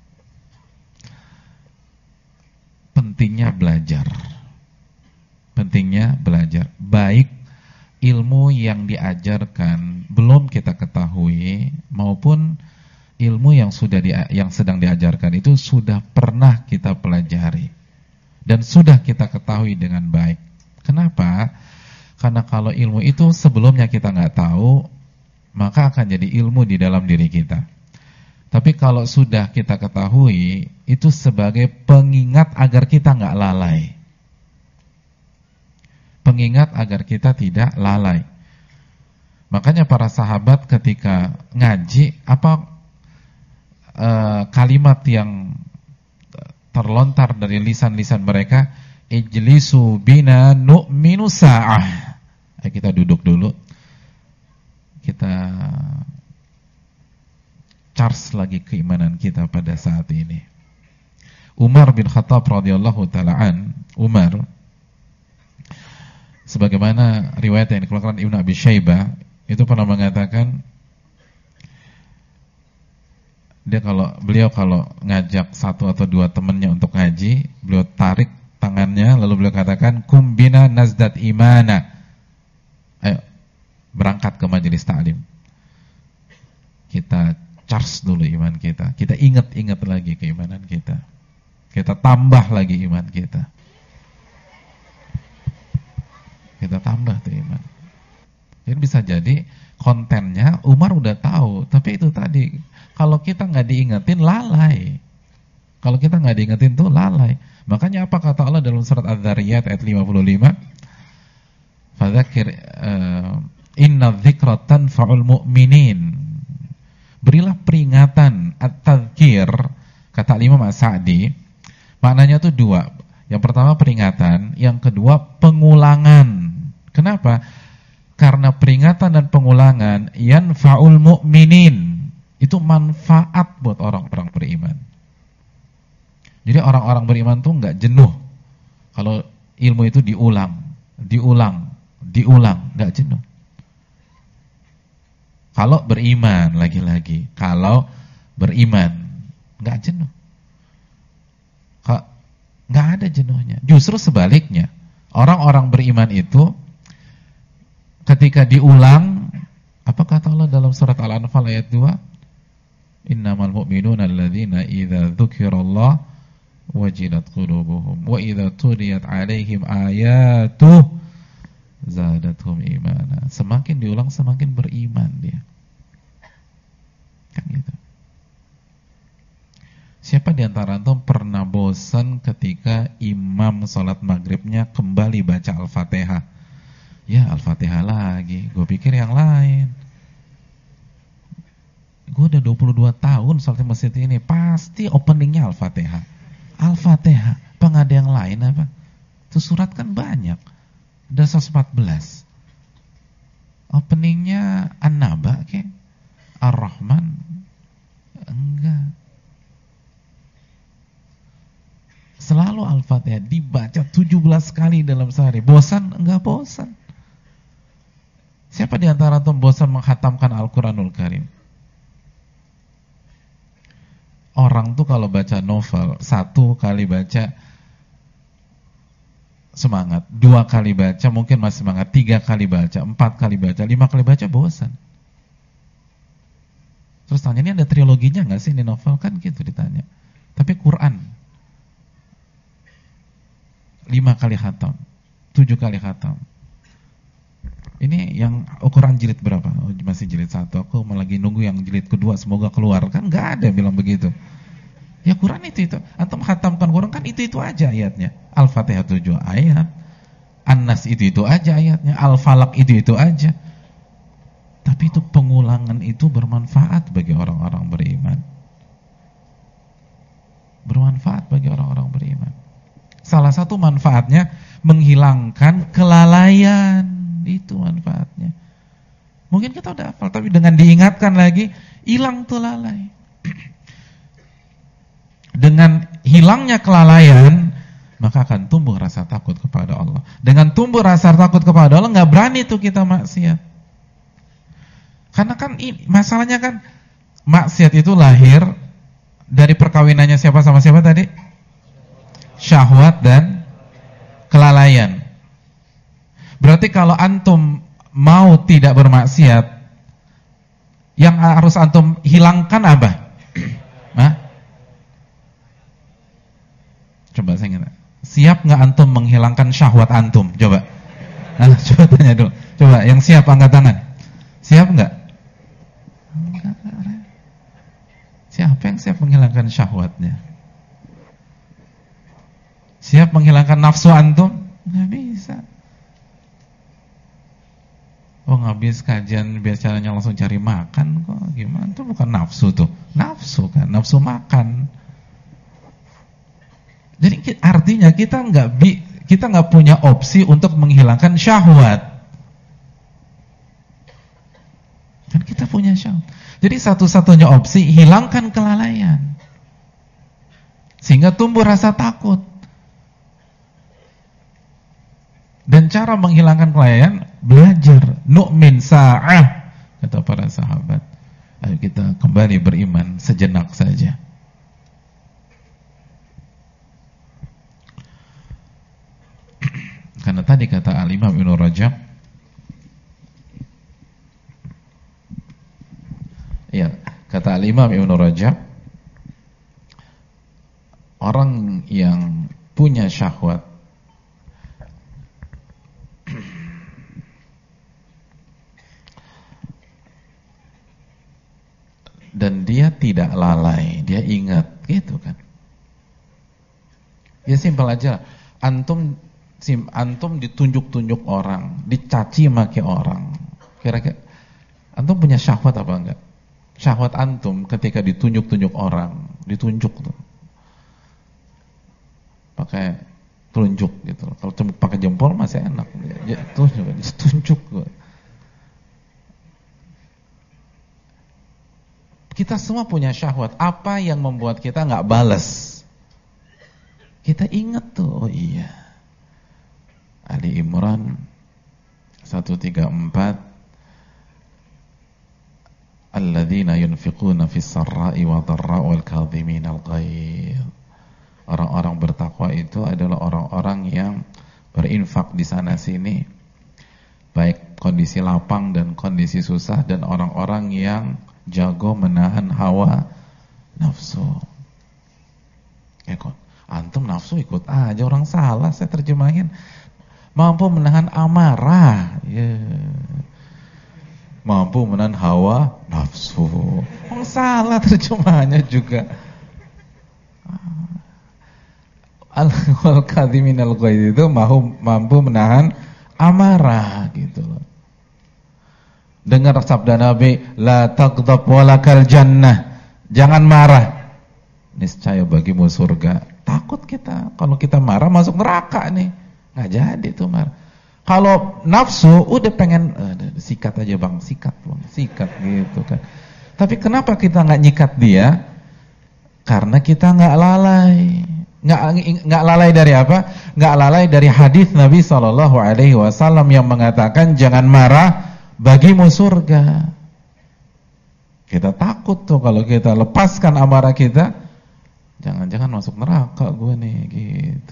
pentingnya belajar. Pentingnya belajar. Baik ilmu yang diajarkan belum kita ketahui maupun ilmu yang sedang diajarkan itu sudah pernah kita pelajari dan sudah kita ketahui dengan baik. Kenapa? Karena kalau ilmu itu sebelumnya kita nggak tahu, maka akan jadi ilmu di dalam diri kita. Tapi kalau sudah kita ketahui, itu sebagai pengingat agar kita nggak lalai. Pengingat agar kita tidak lalai. Makanya para sahabat ketika ngaji, kalimat yang terlontar dari lisan-lisan mereka, ijlisu bina nu'minu sa'ah. Kita duduk dulu, kita charge lagi keimanan kita pada saat ini. Umar bin Khattab radhiyallahu ta'ala Umar, sebagaimana riwayat yang dikeluarkan Ibnu Abi Syaibah, itu pernah mengatakan beliau kalau ngajak satu atau dua temannya untuk ngaji, beliau tarik tangannya lalu beliau katakan kumbina nazdat imana. Ayo berangkat ke majelis ta'lim. Kita charge dulu iman kita. Kita ingat-ingat lagi keimanan kita. Kita tambah lagi iman kita. Kita tambah tuh iman. Jadi bisa jadi kontennya Umar udah tahu, tapi itu tadi kalau kita nggak diingetin lalai. Kalau kita nggak diingetin tuh lalai. Makanya apa kata Allah dalam surat Az-Zariyat ayat 55? Fadzakir inna dzikra tanfa'ul mu'minin. Berilah peringatan, at-tadzkir, kata Imam As-Sa'di, maknanya tuh dua. Yang pertama peringatan, yang kedua pengulangan. Kenapa? Karena peringatan dan pengulangan yanfa'ul mu'minin, itu manfaat buat orang-orang beriman. Jadi orang-orang beriman tuh nggak jenuh kalau ilmu itu diulang, nggak jenuh. Kalau beriman, lagi-lagi, kalau beriman nggak jenuh, nggak ada jenuhnya. Justru sebaliknya, orang-orang beriman itu ketika diulang, apa kata Allah dalam surat Al-Anfal ayat 2? Innamal mu'minuna alladzina idza dzukirallah wajilat qulubuhum wa idza tuliyat 'alaihim ayatuh zadatuhum imana. Semakin diulang semakin beriman dia. Kan gitu. Siapa di antara antum pernah bosan ketika imam salat maghribnya kembali baca Al-Fatihah? Ya Al-Fatihah lagi, gue pikir yang lain. Gue udah 22 tahun salat di masjid ini, pasti openingnya Al-Fatihah. Al-Fatihah, apa nggak ada yang lain apa? Itu surat kan banyak, ada 114. Openingnya An-Naba, Ar-Rahman? Enggak. Selalu Al-Fatihah dibaca 17 kali dalam sehari. Bosan? Enggak bosan. Siapa di antara antum bosan menghatamkan Al-Quranul Karim? Orang tuh kalau baca novel, 1 kali baca semangat, 2 kali baca mungkin masih semangat, 3 kali baca, 4 kali baca, 5 kali baca bosan. Terus tanya, ini ada triloginya nggak sih ini novel? Kan gitu ditanya. Tapi Quran 5 kali khatam, 7 kali khatam. Ini yang ukuran jilid berapa? Oh, masih jilid 1. Aku lagi nunggu yang jilid kedua, semoga keluar. Kan nggak ada bilang begitu. Ya Quran itu. Antum khatamkan Quran kan itu aja ayatnya. Al-Fatihah 7 ayat. An-Nas itu aja ayatnya. Al-Falaq itu aja. Tapi itu pengulangan itu bermanfaat bagi orang-orang beriman. Bermanfaat bagi orang-orang beriman. Salah satu manfaatnya menghilangkan kelalaian. Itu manfaatnya. Mungkin kita udah hafal, tapi dengan diingatkan lagi, hilang tuh lalai. Dengan hilangnya kelalaian, maka akan tumbuh rasa takut kepada Allah. Dengan tumbuh rasa takut kepada Allah, nggak berani tuh kita maksiat. Karena kan masalahnya kan maksiat itu lahir dari perkawinannya siapa sama siapa tadi? Syahwat dan kelalaian. Berarti kalau antum mau tidak bermaksiat, yang harus antum hilangkan apa? Hah? Coba saya ingin. Siap nggak antum menghilangkan syahwat antum? Coba. Coba tanya dulu. Coba yang siap angkat tangan. Siap nggak? Siapa yang siap menghilangkan syahwatnya? Siap menghilangkan nafsu antum? Nggak bisa. Oh, habis kajian biasanya langsung cari makan kok. Gimana? Itu bukan nafsu tuh. Nafsu kan, nafsu makan. Jadi artinya kita nggak punya opsi untuk menghilangkan syahwat. Dan kita punya syahwat. Jadi satu-satunya opsi hilangkan kelalaian. Sehingga tumbuh rasa takut. Dan cara menghilangkan kelalaian, belajar. Nu'min sa'ah, kata para sahabat. Ayo kita kembali beriman sejenak saja. Karena tadi kata Al-Imam Ibnu Rajab, ya, kata Al-Imam Ibnu Rajab, orang yang punya syahwat dan dia tidak lalai, dia ingat, gitu kan. Ya simpel aja. Antum ditunjuk-tunjuk orang, dicaci maki orang. Kira-kira antum punya syahwat apa enggak? Syahwat antum ketika ditunjuk-tunjuk orang, ditunjuk tuh. Pakai telunjuk gitu. Kalau cuma pakai jempol masih enak. Ya, ditunjuk. Kita semua punya syahwat. Apa yang membuat kita nggak balas? Kita ingat tuh, oh iya. Ali Imran 134. Alladzina yunfiquna fis sarra'i wa dharra'i wal kadhiminal ghaidh. Orang-orang bertakwa itu adalah orang-orang yang berinfak di sana sini, baik kondisi lapang dan kondisi susah, dan orang-orang yang jago menahan hawa nafsu. Antum nafsu ikut aja, orang salah saya terjemahin. Mampu menahan amarah, mampu menahan hawa nafsu. Orang salah terjemahannya juga. Al-kadhiminal ghaidh itu mampu menahan amarah gitu loh. Dengar sabda Nabi, la taghdab walakal jannah. Jangan marah, niscaya bagimu surga. Takut kita kalau kita marah masuk neraka nih. Enggak jadi tuh marah. Kalau nafsu udah pengen sikat aja bang, sikat gitu kan. Tapi kenapa kita nggak nyikat dia? Karena kita nggak lalai. Nggak lalai dari apa? Nggak lalai dari hadis Nabi SAW yang mengatakan jangan marah, bagimu surga. Kita takut tuh kalau kita lepaskan amarah kita, jangan-jangan masuk neraka gue nih gitu.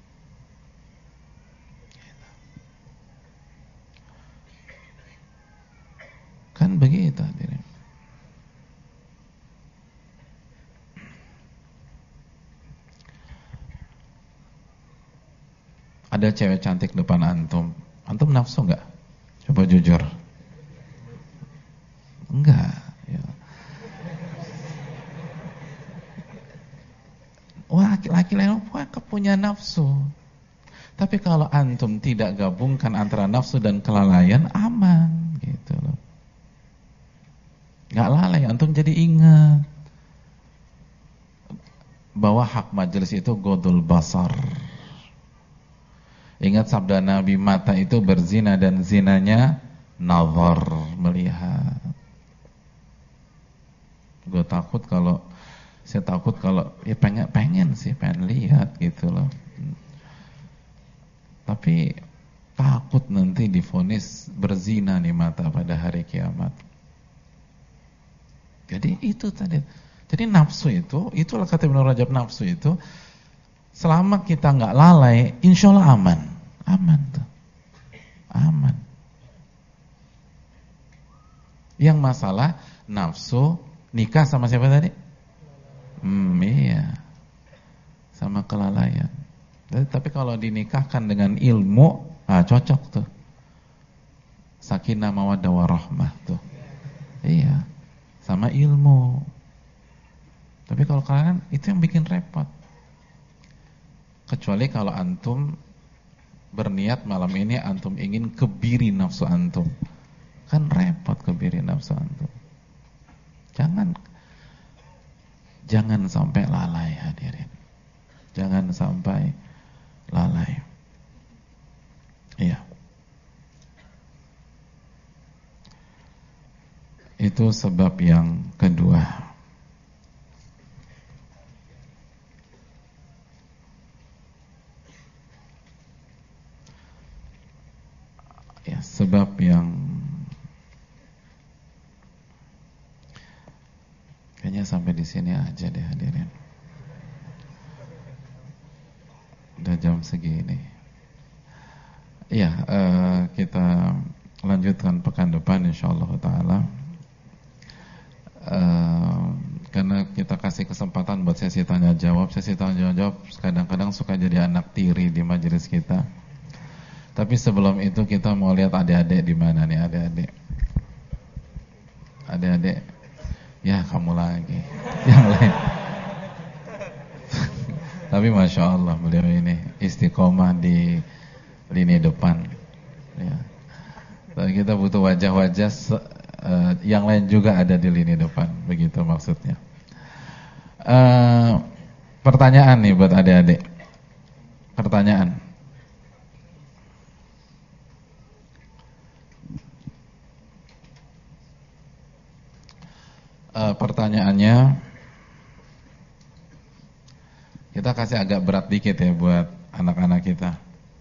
Kan begitu hadirin. Ada cewek cantik depan antum. Antum nafsu enggak? Coba jujur. Enggak, ya. Wah, laki-laki lain punya nafsu. Tapi kalau antum tidak gabungkan antara nafsu dan kelalaian, aman gitu loh. Enggak lalai, antum jadi ingat bahwa hak majelis itu godul basar. Ingat sabda Nabi, mata itu berzina dan zinanya nazar, melihat. Saya takut kalau ya pengen lihat gitu loh. Tapi takut nanti divonis berzina nih mata pada hari kiamat. Jadi itu tadi. Jadi nafsu itulah kata Ibnu Rajab, nafsu itu selama kita nggak lalai, insya Allah aman tuh, aman. Yang masalah nafsu nikah sama siapa tadi? Iya, sama kelalaian. Tapi kalau dinikahkan dengan ilmu, cocok tuh. Sakinah mawaddah warahmah tuh. Iya, sama ilmu. Tapi kalau kalian itu yang bikin repot. Kecuali kalau antum berniat malam ini antum ingin kebiri nafsu antum. Kan repot kebiri nafsu antum. Jangan sampai lalai hadirin. Jangan sampai lalai. Iya. Itu sebab yang kedua. Ya, sebab yang kayaknya sampai di sini aja deh hadirin. Udah jam segini. Iya, kita lanjutkan pekan depan insyaallah taala. Karena kita kasih kesempatan buat sesi tanya jawab. Sesi tanya jawab kadang-kadang suka jadi anak tiri di majelis kita. Tapi sebelum itu kita mau lihat adik-adik di mana nih adik-adik. Adik-adik, ya kamu lagi. Yang lain. Tapi masya Allah beliau ini istiqomah di lini depan. Ya. Tapi kita butuh wajah-wajah yang lain juga ada di lini depan. Begitu maksudnya. Pertanyaan nih buat adik-adik. Pertanyaan. Pertanyaannya kita kasih agak berat dikit ya buat anak-anak kita.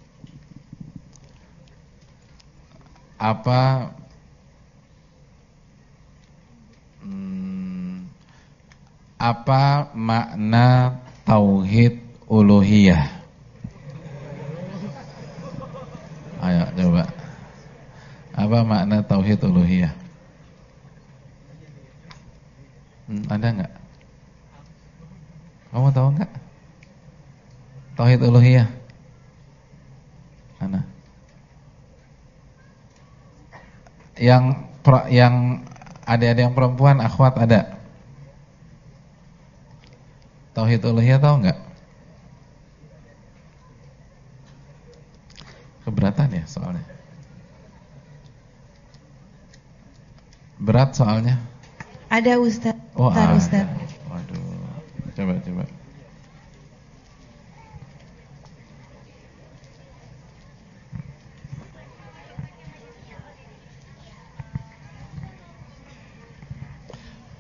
Apa makna tauhid uluhiyah? Ayo coba. Apa makna tauhid uluhiyah? Ada enggak? Kamu tahu enggak? Tauhid uluhiyah. Mana? Yang adik-adik yang perempuan, akhwat ada? Tauhid uluhiyah tahu enggak? Keberatan ya soalnya. Berat soalnya. Ada Ustaz. Oh, ada. Ustaz. Waduh. Coba.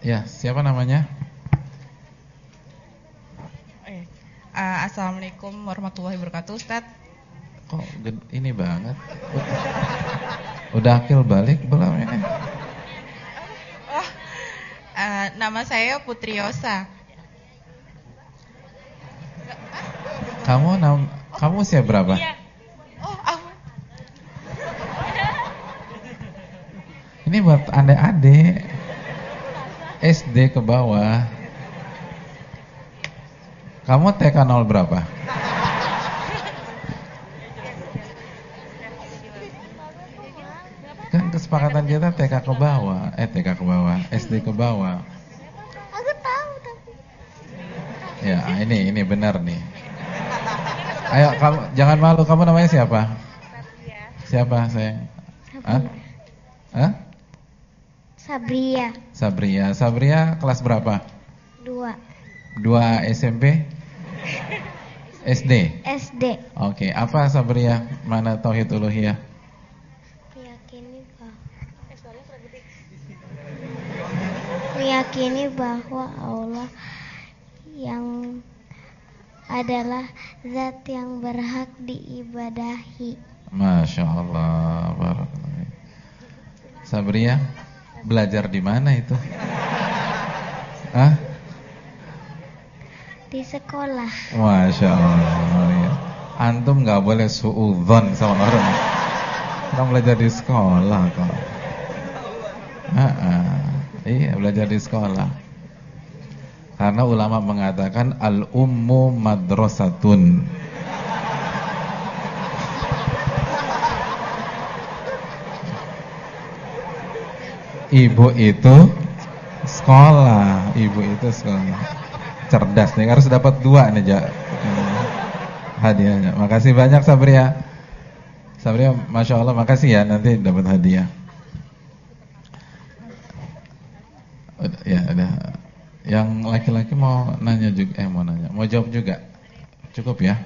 Ya, siapa namanya? Assalamualaikum warahmatullahi wabarakatuh, Ustaz. Kok ini banget? Udah akil balik belum ini? Nama saya Putri Yosa. Kamu usia berapa? Iya. Ini buat adik-adik SD ke bawah. Kamu TK 0 berapa? Kan kesepakatan kita TK ke bawah, SD ke bawah. Aku tahu tapi. Ya, ini benar nih. Ayo kamu jangan malu. Kamu namanya siapa? Siapa sayang? Hah? Sabria kelas berapa? 2 SMP? SD? SD. Oke, apa Sabria? Mana tauhid uluhiyah? Meyakini bahwa Allah yang adalah zat yang berhak diibadahi. Masya Allah, barakallah. Sabria, belajar di mana itu? Di sekolah. Masya Allah, ya. Antum nggak boleh suudzon sama orang. Orang belajar di sekolah kok. Iya, belajar di sekolah. Karena ulama mengatakan al-ummu madrasatun. Ibu itu sekolah. Cerdas nih, harus dapat 2 nih hadiahnya. Makasih banyak Sabria. Sabria, Masya Allah, makasih ya, nanti dapat hadiah. Ya, ada. Yang laki-laki mau nanya juga, mau jawab juga. Cukup ya.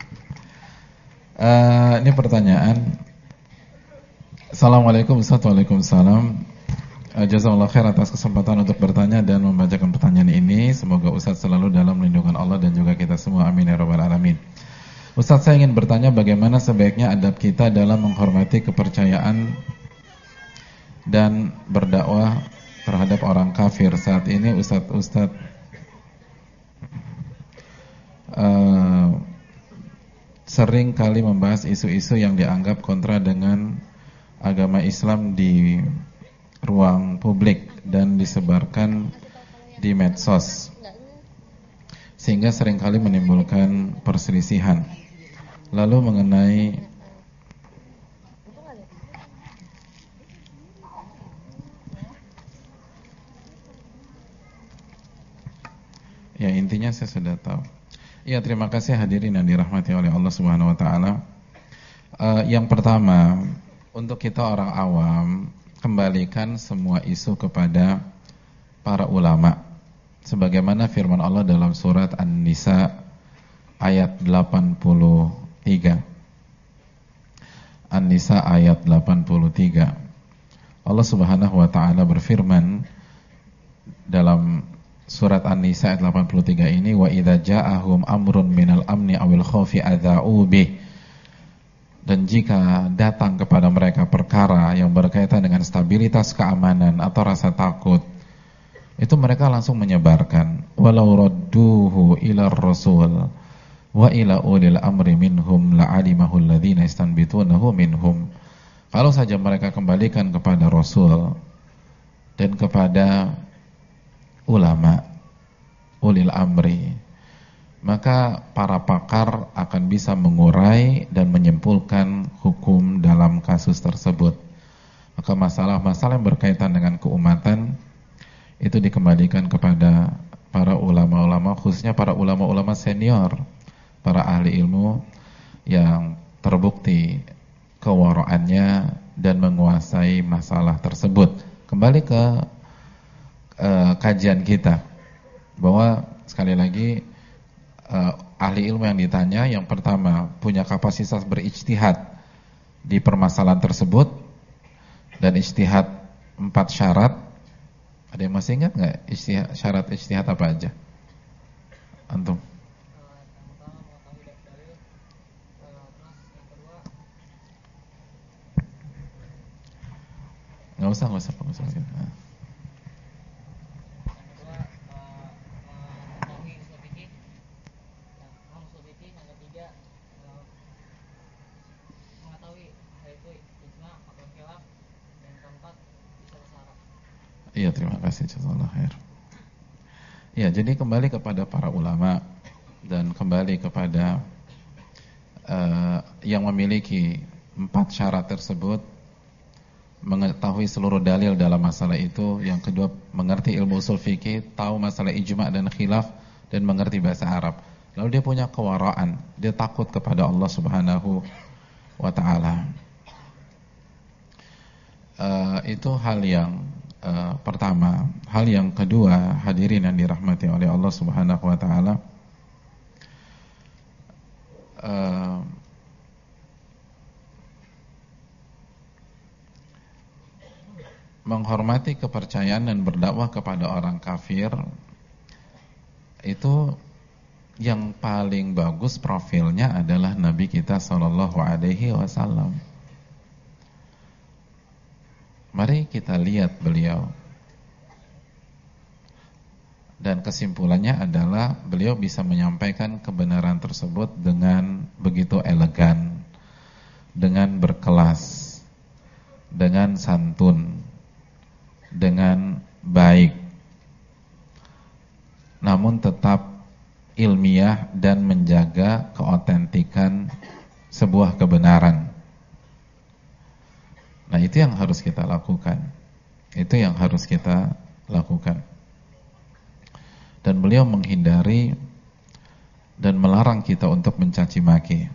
Ini pertanyaan. Assalamualaikum, Waalaikumsalam. Jazakallahu khair atas kesempatan untuk bertanya dan membacakan pertanyaan ini. Semoga Ustaz selalu dalam lindungan Allah dan juga kita semua. Amin ya rabbal alamin. Ustaz, saya ingin bertanya bagaimana sebaiknya adab kita dalam menghormati kepercayaan dan berdakwah terhadap orang kafir. Saat ini Ustaz sering kali membahas isu-isu yang dianggap kontra dengan agama Islam di ruang publik dan disebarkan di medsos, sehingga seringkali menimbulkan perselisihan. Lalu mengenai ya, intinya saya sudah tahu. Ya, terima kasih hadirin yang dirahmati oleh Allah Subhanahu wa taala. Yang pertama, untuk kita orang awam, kembalikan semua isu kepada para ulama. Sebagaimana firman Allah dalam surat An-Nisa ayat 83. An-Nisa ayat 83. Allah Subhanahu wa taala berfirman dalam surat An-Nisa ayat 83 ini, wa idza ja'ahum amrun minal amni awil khaufi adza'u bih. Dan jika datang kepada mereka perkara yang berkaitan dengan stabilitas keamanan atau rasa takut, itu mereka langsung menyebarkan. Walau radduhu ila rasul wa ila ulil amri minhum la'alimahu alladhina istanbitunahu minhum. Kalau saja mereka kembalikan kepada Rasul dan kepada ulama, ulil amri, maka para pakar akan bisa mengurai dan menyimpulkan hukum dalam kasus tersebut. Maka masalah-masalah yang berkaitan dengan keumatan itu dikembalikan kepada para ulama-ulama, khususnya para ulama-ulama senior, para ahli ilmu yang terbukti kewaraannya dan menguasai masalah tersebut. Kembali ke kajian kita, bahwa sekali lagi ahli ilmu yang ditanya, yang pertama punya kapasitas berijtihad di permasalahan tersebut, dan ijtihad 4 syarat. Ada yang masih ingat nggak syarat ijtihad apa aja? Antum? Nggak usah. Nah. Iya, terima kasih, jazakallahu khair. Ya, jadi kembali kepada para ulama dan kembali kepada yang memiliki 4 syarat tersebut, mengetahui seluruh dalil dalam masalah itu. Yang kedua, mengerti ilmu usul fikih, tahu masalah ijma' dan khilaf, dan mengerti bahasa Arab. Lalu dia punya kewaraan, dia takut kepada Allah Subhanahu wa ta'ala. Itu hal yang pertama. Hal yang kedua, hadirin yang dirahmati oleh Allah Subhanahu wa ta'ala, menghormati kepercayaan dan berdakwah kepada orang kafir itu yang paling bagus profilnya adalah Nabi kita sallallahu alaihi wasallam. Mari kita lihat beliau. Dan kesimpulannya adalah beliau bisa menyampaikan kebenaran tersebut dengan begitu elegan, dengan berkelas, dengan santun, dengan baik, namun tetap ilmiah dan menjaga keotentikan sebuah kebenaran. Nah, itu yang harus kita lakukan. Itu yang harus kita lakukan. Dan beliau menghindari dan melarang kita untuk mencaci maki.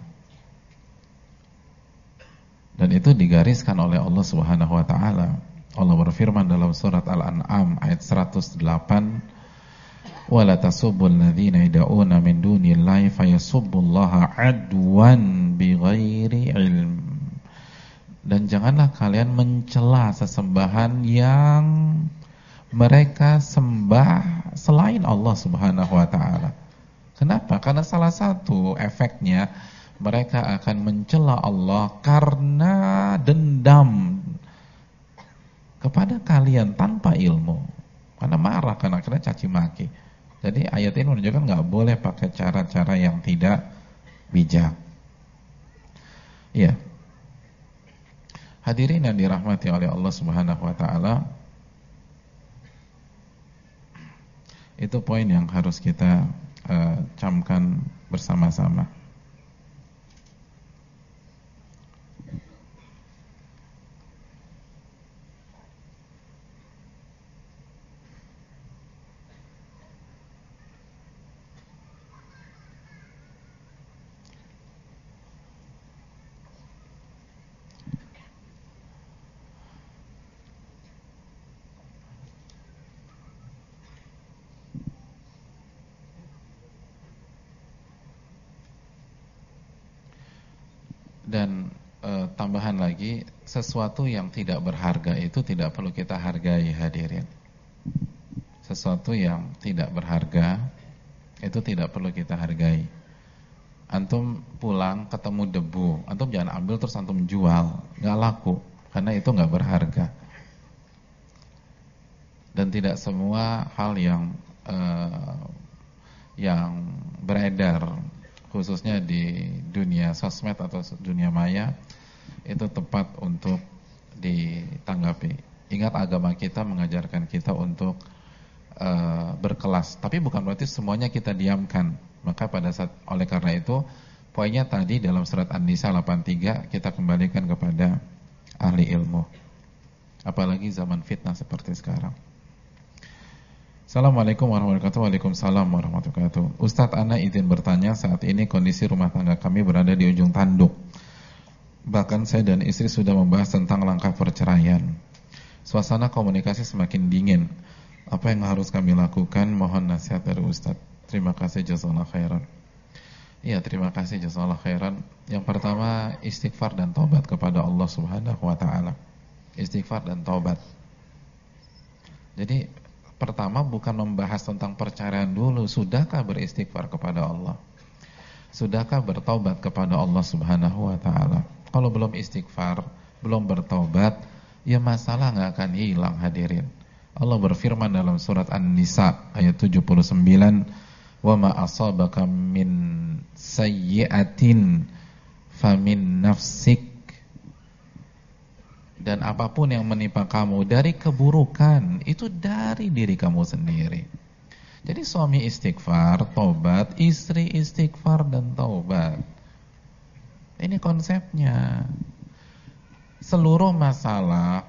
Dan itu digariskan oleh Allah Subhanahu wa ta'ala. Allah berfirman dalam surat Al-An'am ayat 108, "Wala tasubbul ladzina yad'una min dunillahi fayasubbullaha 'adwan bighairi ilm." Dan janganlah kalian mencela sesembahan yang mereka sembah selain Allah Subhanahu wa ta'ala. Kenapa? Karena salah satu efeknya mereka akan mencela Allah karena dendam kepada kalian tanpa ilmu, karena marah, karena akhirnya caci maki. Jadi ayat ini menunjukkan nggak boleh pakai cara-cara yang tidak bijak. Iya. Hadirin yang dirahmati oleh Allah Subhanahu wa ta'ala, itu poin yang harus kita camkan bersama-sama. Dan tambahan lagi, sesuatu yang tidak berharga itu tidak perlu kita hargai, hadirin. Sesuatu yang tidak berharga itu tidak perlu kita hargai. Antum pulang ketemu debu, antum jangan ambil terus antum jual, nggak laku, karena itu nggak berharga. Dan tidak semua hal yang beredar, khususnya di dunia sosmed atau dunia maya, itu tepat untuk ditanggapi. Ingat, agama kita mengajarkan kita untuk berkelas, tapi bukan berarti semuanya kita diamkan. Maka oleh karena itu, poinnya tadi dalam surat An-Nisa 83 kita kembalikan kepada ahli ilmu. Apalagi zaman fitnah seperti sekarang. Assalamualaikum warahmatullahi wabarakatuh. Waalaikumsalam warahmatullahi wabarakatuh. Ustadz, ana izin bertanya, saat ini kondisi rumah tangga kami berada di ujung tanduk. Bahkan saya dan istri sudah membahas tentang langkah perceraian. Suasana komunikasi semakin dingin. Apa yang harus kami lakukan? Mohon nasihat dari Ustadz. Terima kasih, jazakallahu khairan. Iya, terima kasih, jazakallahu khairan. Yang pertama, istighfar dan taubat kepada Allah Subhanahu wa ta'ala. Istighfar dan taubat. Jadi pertama bukan membahas tentang perceraian dulu. Sudahkah beristighfar kepada Allah? Sudahkah bertaubat kepada Allah Subhanahu wa ta'ala? Kalau belum istighfar, belum bertaubat, ya masalah gak akan hilang, hadirin. Allah berfirman dalam surat An-Nisa ayat 79, "Wa ma asabaka min sayyi'atin famin nafsik." Dan apapun yang menimpa kamu dari keburukan, itu dari diri kamu sendiri. Jadi suami istighfar, taubat, istri istighfar dan taubat. Ini konsepnya. Seluruh masalah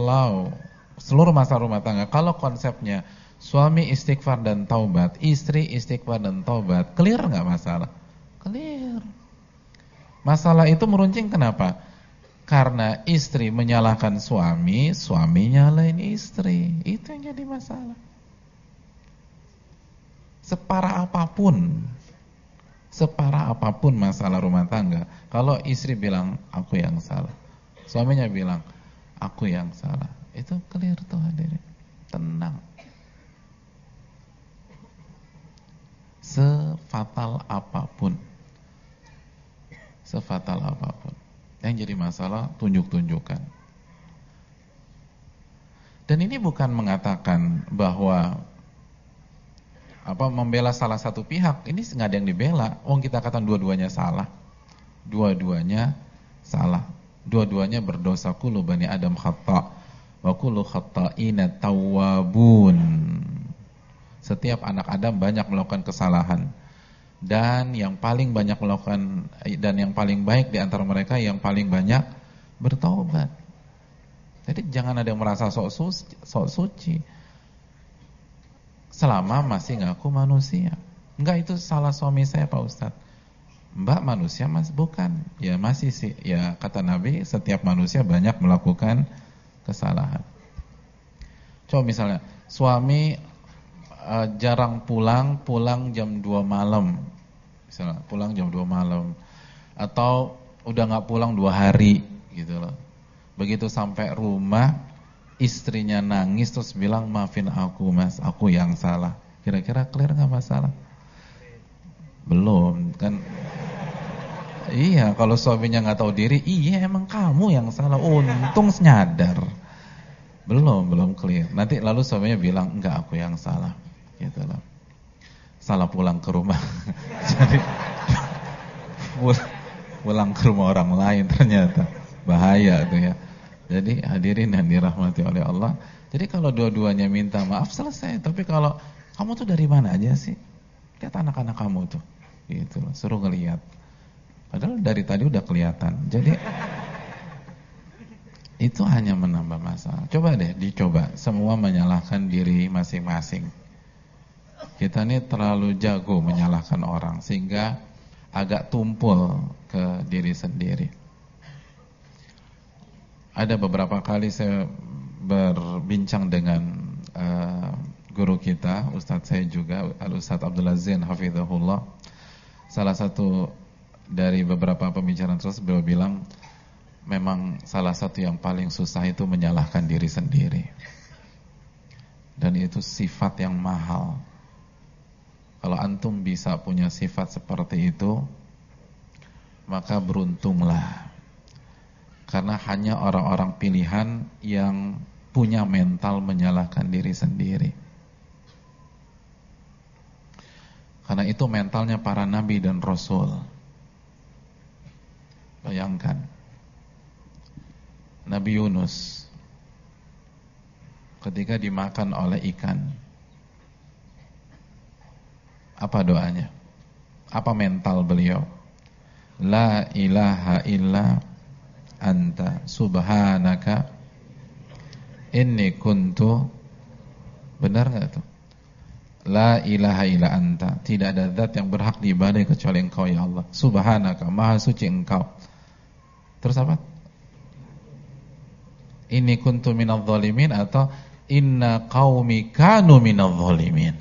rumah tangga, kalau konsepnya suami istighfar dan taubat, istri istighfar dan taubat, clear nggak masalah? Clear. Masalah itu meruncing kenapa? Karena istri menyalahkan suami, suami nyalain istri. Itu yang jadi masalah. Separah apapun masalah rumah tangga, kalau istri bilang aku yang salah, suaminya bilang aku yang salah, itu clear tuh, hadirin. Tenang. Sefatal apapun, yang jadi masalah tunjuk-tunjukkan. Dan ini bukan mengatakan bahwa membela salah satu pihak. Ini nggak ada yang dibela. Kita katakan dua-duanya salah. Dua-duanya salah. Dua-duanya berdosa. Kullu bani Adam khata' wa kullu khata'ina tawwabun. Setiap anak Adam banyak melakukan kesalahan. Dan yang paling banyak melakukan, dan yang paling baik di antara mereka yang paling banyak bertaubat. Jadi jangan ada yang merasa sok suci. Selama masih ngaku manusia. Enggak, itu salah suami saya Pak Ustadz. Mbak manusia mas, bukan. Ya masih sih. Ya kata Nabi, setiap manusia banyak melakukan kesalahan. Coba misalnya suami jarang pulang jam 2 malam. Misalnya pulang jam 2 malam. Atau udah gak pulang 2 hari gitu loh. Begitu sampai rumah, istrinya nangis terus bilang, maafin aku mas, aku yang salah. Kira-kira clear gak masalah? Belum kan. Iya, kalau suaminya gak tahu diri, iya emang kamu yang salah, untung nyadar. Belum clear. Nanti lalu suaminya bilang, enggak, aku yang salah gitu loh. Salah pulang ke rumah. Jadi pulang ke rumah orang lain, ternyata bahaya tuh ya. Jadi hadirin yang dirahmati oleh Allah, jadi kalau dua-duanya minta maaf selesai. Tapi kalau kamu tuh dari mana aja sih? Lihat anak-anak kamu tuh, gitu loh, suruh ngelihat. Padahal dari tadi udah kelihatan. Jadi itu hanya menambah masalah. Coba deh dicoba, semua menyalahkan diri masing-masing. Kita ini terlalu jago menyalahkan orang sehingga agak tumpul ke diri sendiri. Ada beberapa kali saya berbincang dengan guru kita, ustadz saya juga, Al-Ustadz Abdul Aziz hafizahullah. Salah satu dari beberapa pembicaraan tersebut beliau bilang, memang salah satu yang paling susah itu menyalahkan diri sendiri. Dan itu sifat yang mahal. Kalau antum bisa punya sifat seperti itu, maka beruntunglah. Karena hanya orang-orang pilihan yang punya mental menyalahkan diri sendiri. Karena itu mentalnya para nabi dan rasul. Bayangkan Nabi Yunus ketika dimakan oleh ikan, apa doanya? Apa mental beliau? La ilaha illa anta subhanaka inni kuntu. Benar gak tuh? La ilaha illa anta, tidak ada zat yang berhak diibadahi kecuali engkau ya Allah. Subhanaka, maha suci engkau. Terus apa? Inni kuntu minadh dhalimin, atau inna qaumi kanu minadh dhalimin.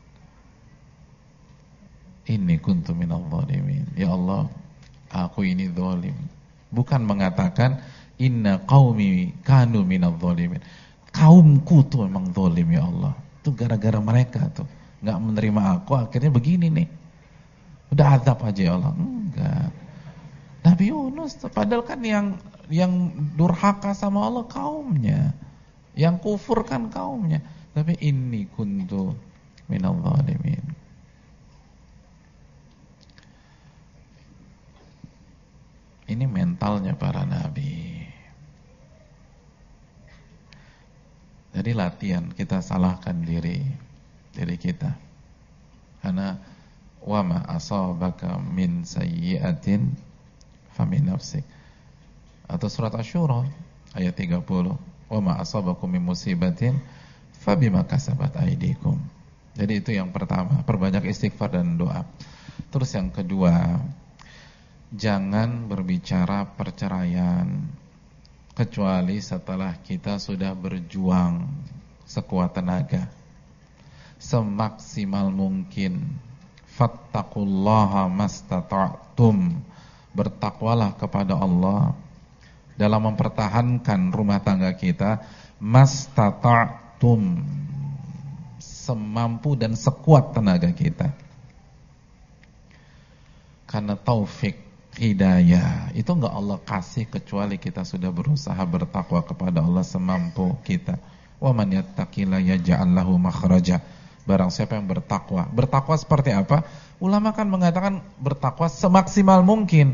Inni kuntu minadh dhalimin. Ya Allah, aku ini zalim. Bukan mengatakan inna qaumi kanu minadh dhalimin. Kaumku tuh memang zalim ya Allah. Itu gara-gara mereka tuh nggak menerima aku, akhirnya begini nih. Udah azab aja ya Allah. Enggak. Nabi Yunus tuh, padahal kan yang durhaka sama Allah kaumnya, yang kufur kan kaumnya. Tapi inni kuntu minal zalimin. Ini mentalnya para nabi. Jadi latihan, kita salahkan diri kita. Karena wa ma asabaka min sayyi'atin famin nafsik. Atau surat Asy-Syura ayat 30. Wa ma asabakum min musibatin fabima kasabat aydikum. Jadi itu yang pertama, perbanyak istighfar dan doa. Terus yang kedua, jangan berbicara perceraian kecuali setelah kita sudah berjuang sekuat tenaga, semaksimal mungkin. Fattaqullaha mastata'tum. Bertakwalah kepada Allah dalam mempertahankan rumah tangga kita, mastata'tum, semampu dan sekuat tenaga kita. Karena taufik, hidayah itu enggak Allah kasih kecuali kita sudah berusaha bertakwa kepada Allah semampu kita. Wa man yattaqilla yaj'al lahu makhraja. Barang siapa yang bertakwa. Bertakwa seperti apa? Ulama kan mengatakan bertakwa semaksimal mungkin.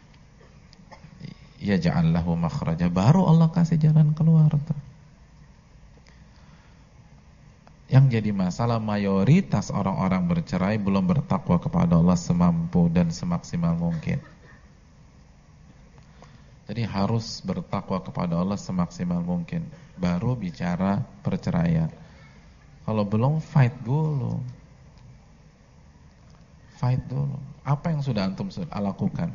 Yaj'al lahu makhraja, baru Allah kasih jalan keluar tuh. Yang jadi masalah mayoritas orang-orang bercerai belum bertakwa kepada Allah semampu dan semaksimal mungkin. Jadi harus bertakwa kepada Allah semaksimal mungkin, baru bicara perceraian. Kalau belum, fight dulu. Fight dulu. Apa yang sudah antum lakukan?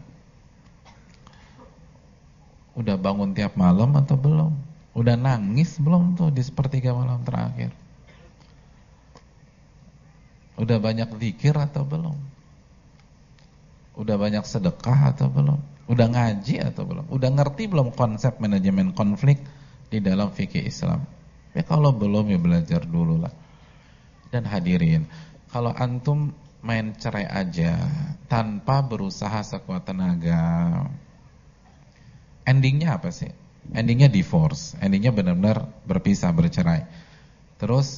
Udah bangun tiap malam atau belum? Udah nangis belum tuh di sepertiga malam terakhir? Udah banyak zikir atau belum? Udah banyak sedekah atau belum? Udah ngaji atau belum? Udah ngerti belum konsep manajemen konflik di dalam fikih Islam? Ya kalau belum, ya belajar dulu lah. Dan hadirin, kalau antum main cerai aja tanpa berusaha sekuat tenaga, endingnya apa sih? Endingnya divorce, endingnya benar-benar berpisah, bercerai. Terus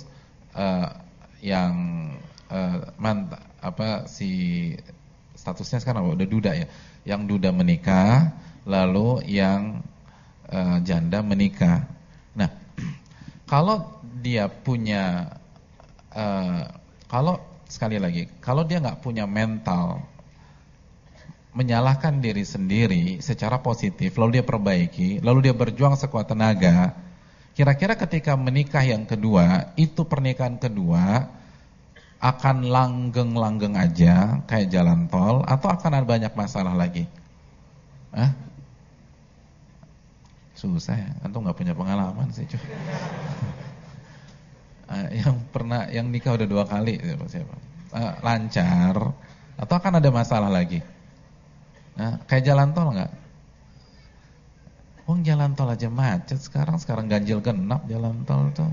si statusnya sekarang udah duda ya. Yang duda menikah, lalu yang janda menikah. Nah, kalau dia punya kalau sekali lagi, kalau dia nggak punya mental menyalahkan diri sendiri secara positif, lalu dia perbaiki, lalu dia berjuang sekuat tenaga, kira-kira ketika menikah yang kedua, itu pernikahan kedua akan langgeng-langgeng aja kayak jalan tol, atau akan ada banyak masalah lagi? Susah ya, antum nggak punya pengalaman sih cuy. Yang nikah udah 2 kali siapa? Lancar atau akan ada masalah lagi? Kayak jalan tol nggak? Jalan tol aja macet sekarang ganjil genap jalan tol tuh.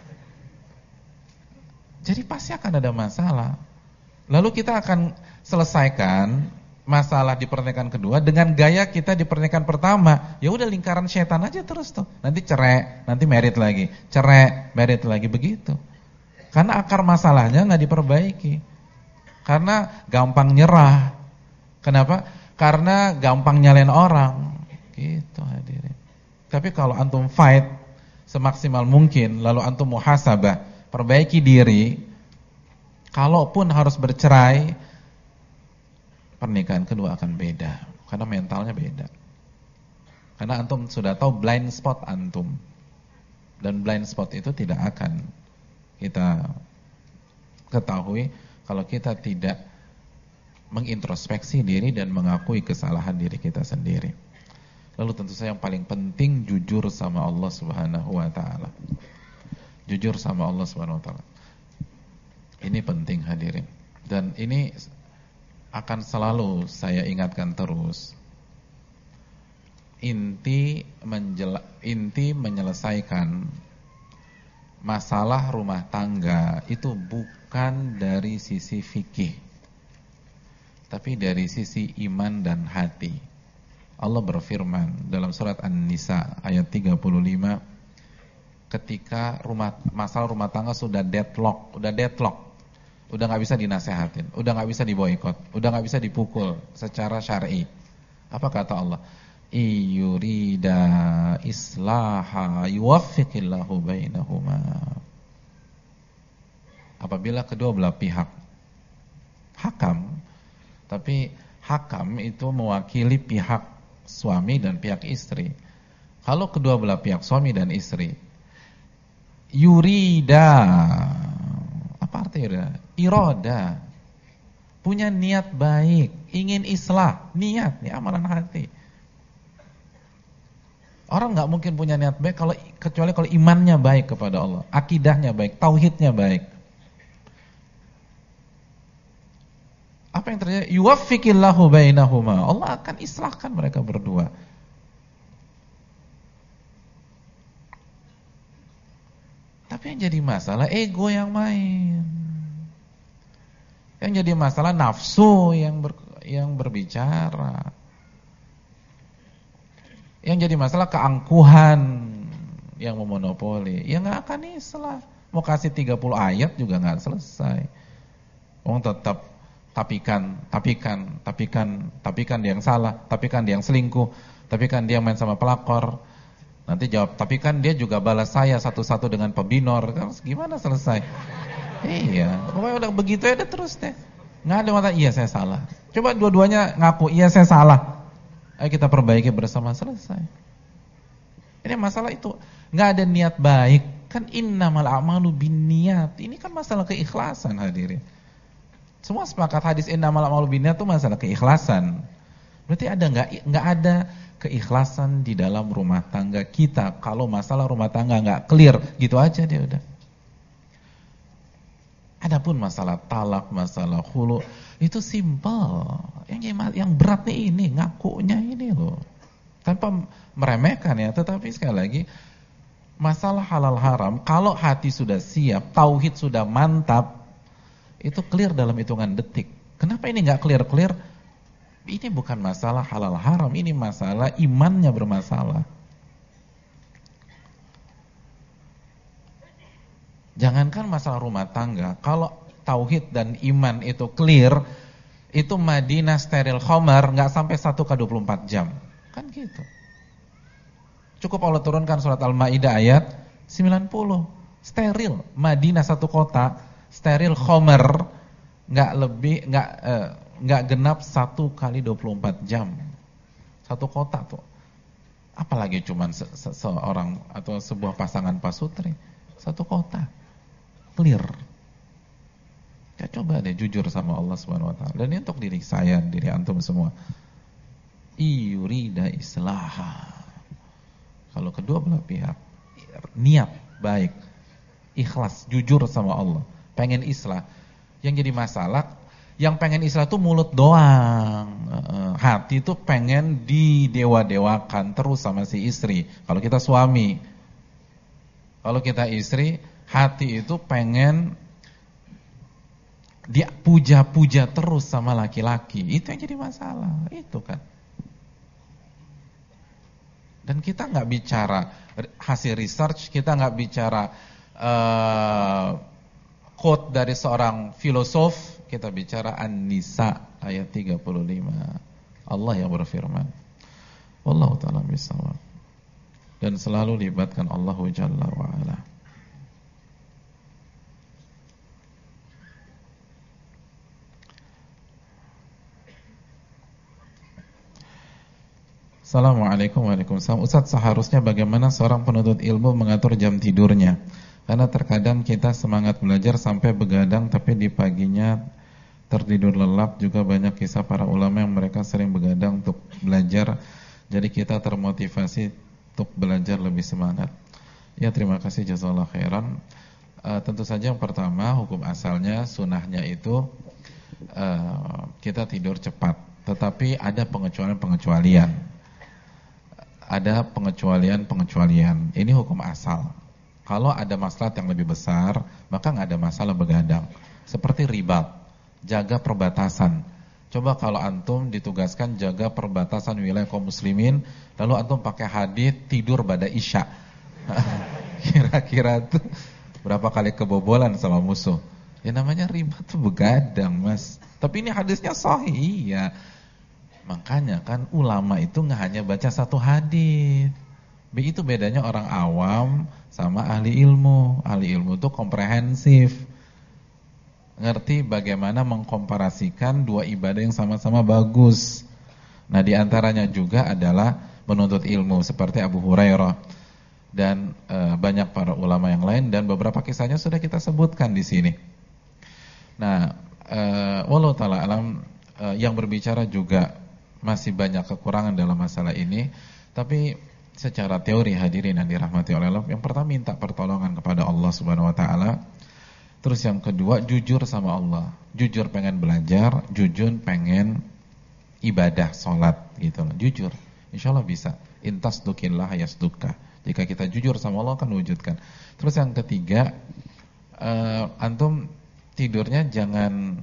Jadi pasti akan ada masalah. Lalu kita akan selesaikan masalah di pernikahan kedua dengan gaya kita di pernikahan pertama. Ya udah, lingkaran setan aja terus tuh. Nanti cerai, nanti married lagi, cerai, married lagi, begitu. Karena akar masalahnya nggak diperbaiki. Karena gampang nyerah. Kenapa? Karena gampang nyalain orang. Gitu hadirin. Tapi kalau antum fight semaksimal mungkin, lalu antum muhasabah, perbaiki diri, kalaupun harus bercerai, pernikahan kedua akan beda. Karena mentalnya beda. Karena antum sudah tahu blind spot antum. Dan blind spot itu tidak akan kita ketahui kalau kita tidak mengintrospeksi diri dan mengakui kesalahan diri kita sendiri. Lalu tentu saja yang paling penting, jujur sama Allah Subhanahu wa taala. Jujur sama Allah Subhanahu wa taala. Ini penting hadirin. Dan ini akan selalu saya ingatkan terus. Inti menyelesaikan masalah rumah tangga itu bukan dari sisi fikih, tapi dari sisi iman dan hati. Allah berfirman dalam surat An-Nisa ayat 35, ketika masalah rumah tangga sudah deadlock, udah nggak bisa dinasehatin, udah nggak bisa diboikot, udah nggak bisa dipukul secara syar'i. Apa kata Allah? Iyurida islaha yuwaffiqillahu bainahuma. Apabila kedua belah pihak hakam, tapi hakam itu mewakili pihak suami dan pihak istri. Kalau kedua belah pihak suami dan istri yurida, apa artinya? Iroda, punya niat baik, ingin islah, niat, ini amalan hati. Orang nggak mungkin punya niat baik kecuali kalau imannya baik kepada Allah, akidahnya baik, tauhidnya baik. Apa yang terjadi? Yuwaffiqillahu bainahuma. Allah akan islahkan mereka berdua. Tapi yang jadi masalah ego yang main. Yang jadi masalah nafsu yang berbicara. Yang jadi masalah keangkuhan yang memonopoli. Ya nggak akan islah. Mau kasih 30 ayat juga nggak selesai. Orang tetap tapikan dia yang salah, tapikan dia yang selingkuh, tapikan dia main sama pelakor. Nanti jawab, tapi kan dia juga balas saya satu-satu dengan pebinor. Gimana selesai? Iya, pokoknya udah begitu ya udah terus deh. Nggak ada mata, iya saya salah. Coba dua-duanya ngaku, iya saya salah. Ayo kita perbaiki bersama, selesai. Ini masalah itu nggak ada niat baik. Kan innamal a'malu binniyat. Ini kan masalah keikhlasan hadirin. Semua sepakat hadis innamal a'malu binniyat itu masalah keikhlasan. Berarti ada nggak ada keikhlasan di dalam rumah tangga kita. Kalau masalah rumah tangga nggak clear, gitu aja dia udah. Adapun masalah talak, masalah khulu, itu simpel. Yang beratnya ini, ngakunya ini loh. Tanpa meremehkan ya, tetapi sekali lagi, masalah halal haram, kalau hati sudah siap, tauhid sudah mantap, itu clear dalam hitungan detik. Kenapa ini nggak clear-clear? Ini bukan masalah halal haram, ini masalah imannya bermasalah. Jangankan masalah rumah tangga, kalau tauhid dan iman itu clear, itu Madinah steril khamar, nggak sampai 1x24 jam. Kan gitu. Cukup Allah turunkan surat Al-Maidah ayat 90. Steril, Madinah satu kota, steril khamar, nggak genap 1x24 jam. Satu kota tuh. Apalagi cuman seorang atau sebuah pasangan pasutri. Satu kota. Clear. Ya coba deh jujur sama Allah Subhanahu wa taala. Dan ini untuk diri saya, diri antum semua. Iyurida islaha. Kalau kedua belah pihak niat baik, ikhlas, jujur sama Allah, pengen islah. Yang jadi masalah, yang pengen islah tuh mulut doang. Hati tuh pengen didewa-dewakan terus sama si istri. Kalau kita suami, kalau kita istri, hati itu pengen dia puja-puja terus sama laki-laki. Itu yang jadi masalah. Itu kan. Dan kita nggak bicara hasil research, kita nggak bicara quote dari seorang filosof, kita bicara An-Nisa ayat 35. Allah yang berfirman. Wallahu ta'ala bisawab. Dan selalu libatkan Allahu Jalla wa Ala. Assalamualaikum warahmatullahi wabarakatuh. Ustaz, seharusnya bagaimana seorang penuntut ilmu mengatur jam tidurnya? Karena terkadang kita semangat belajar sampai begadang, tapi di paginya tertidur lelap. Juga banyak kisah para ulama yang mereka sering begadang untuk belajar. Jadi kita termotivasi untuk belajar lebih semangat. Ya, terima kasih, jazakallahu khairan. Tentu saja yang pertama, hukum asalnya, sunahnya itu kita tidur cepat. Tetapi ada pengecualian-pengecualian. Ada pengecualian-pengecualian. Ini hukum asal. Kalau ada maslahat yang lebih besar, maka nggak ada masalah begadang. Seperti ribat, jaga perbatasan. Coba kalau antum ditugaskan jaga perbatasan wilayah kaum muslimin, lalu antum pakai hadits tidur pada isya. Kira-kira tuh berapa kali kebobolan sama musuh? Ya namanya ribat tuh begadang, Mas. Tapi ini hadisnya sahih, iya. Makanya kan ulama itu nggak hanya baca satu hadis. Itu bedanya orang awam sama ahli ilmu. Ahli ilmu itu komprehensif, ngerti bagaimana mengkomparasikan dua ibadah yang sama-sama bagus. Nah, diantaranya juga adalah menuntut ilmu seperti Abu Hurairah dan banyak para ulama yang lain, dan beberapa kisahnya sudah kita sebutkan di sini. Nah, wallahu ta'ala alam, yang berbicara juga masih banyak kekurangan dalam masalah ini, tapi secara teori hadirin yang dirahmati oleh Allah, yang pertama minta pertolongan kepada Allah Subhanahu wa taala. Terus yang kedua jujur sama Allah. Jujur pengen belajar, jujur pengen ibadah, salat gitu loh. Jujur. Insyaallah bisa. Intasdukillah yasdukka. Jika kita jujur sama Allah akan wujudkan. Terus yang ketiga, antum tidurnya jangan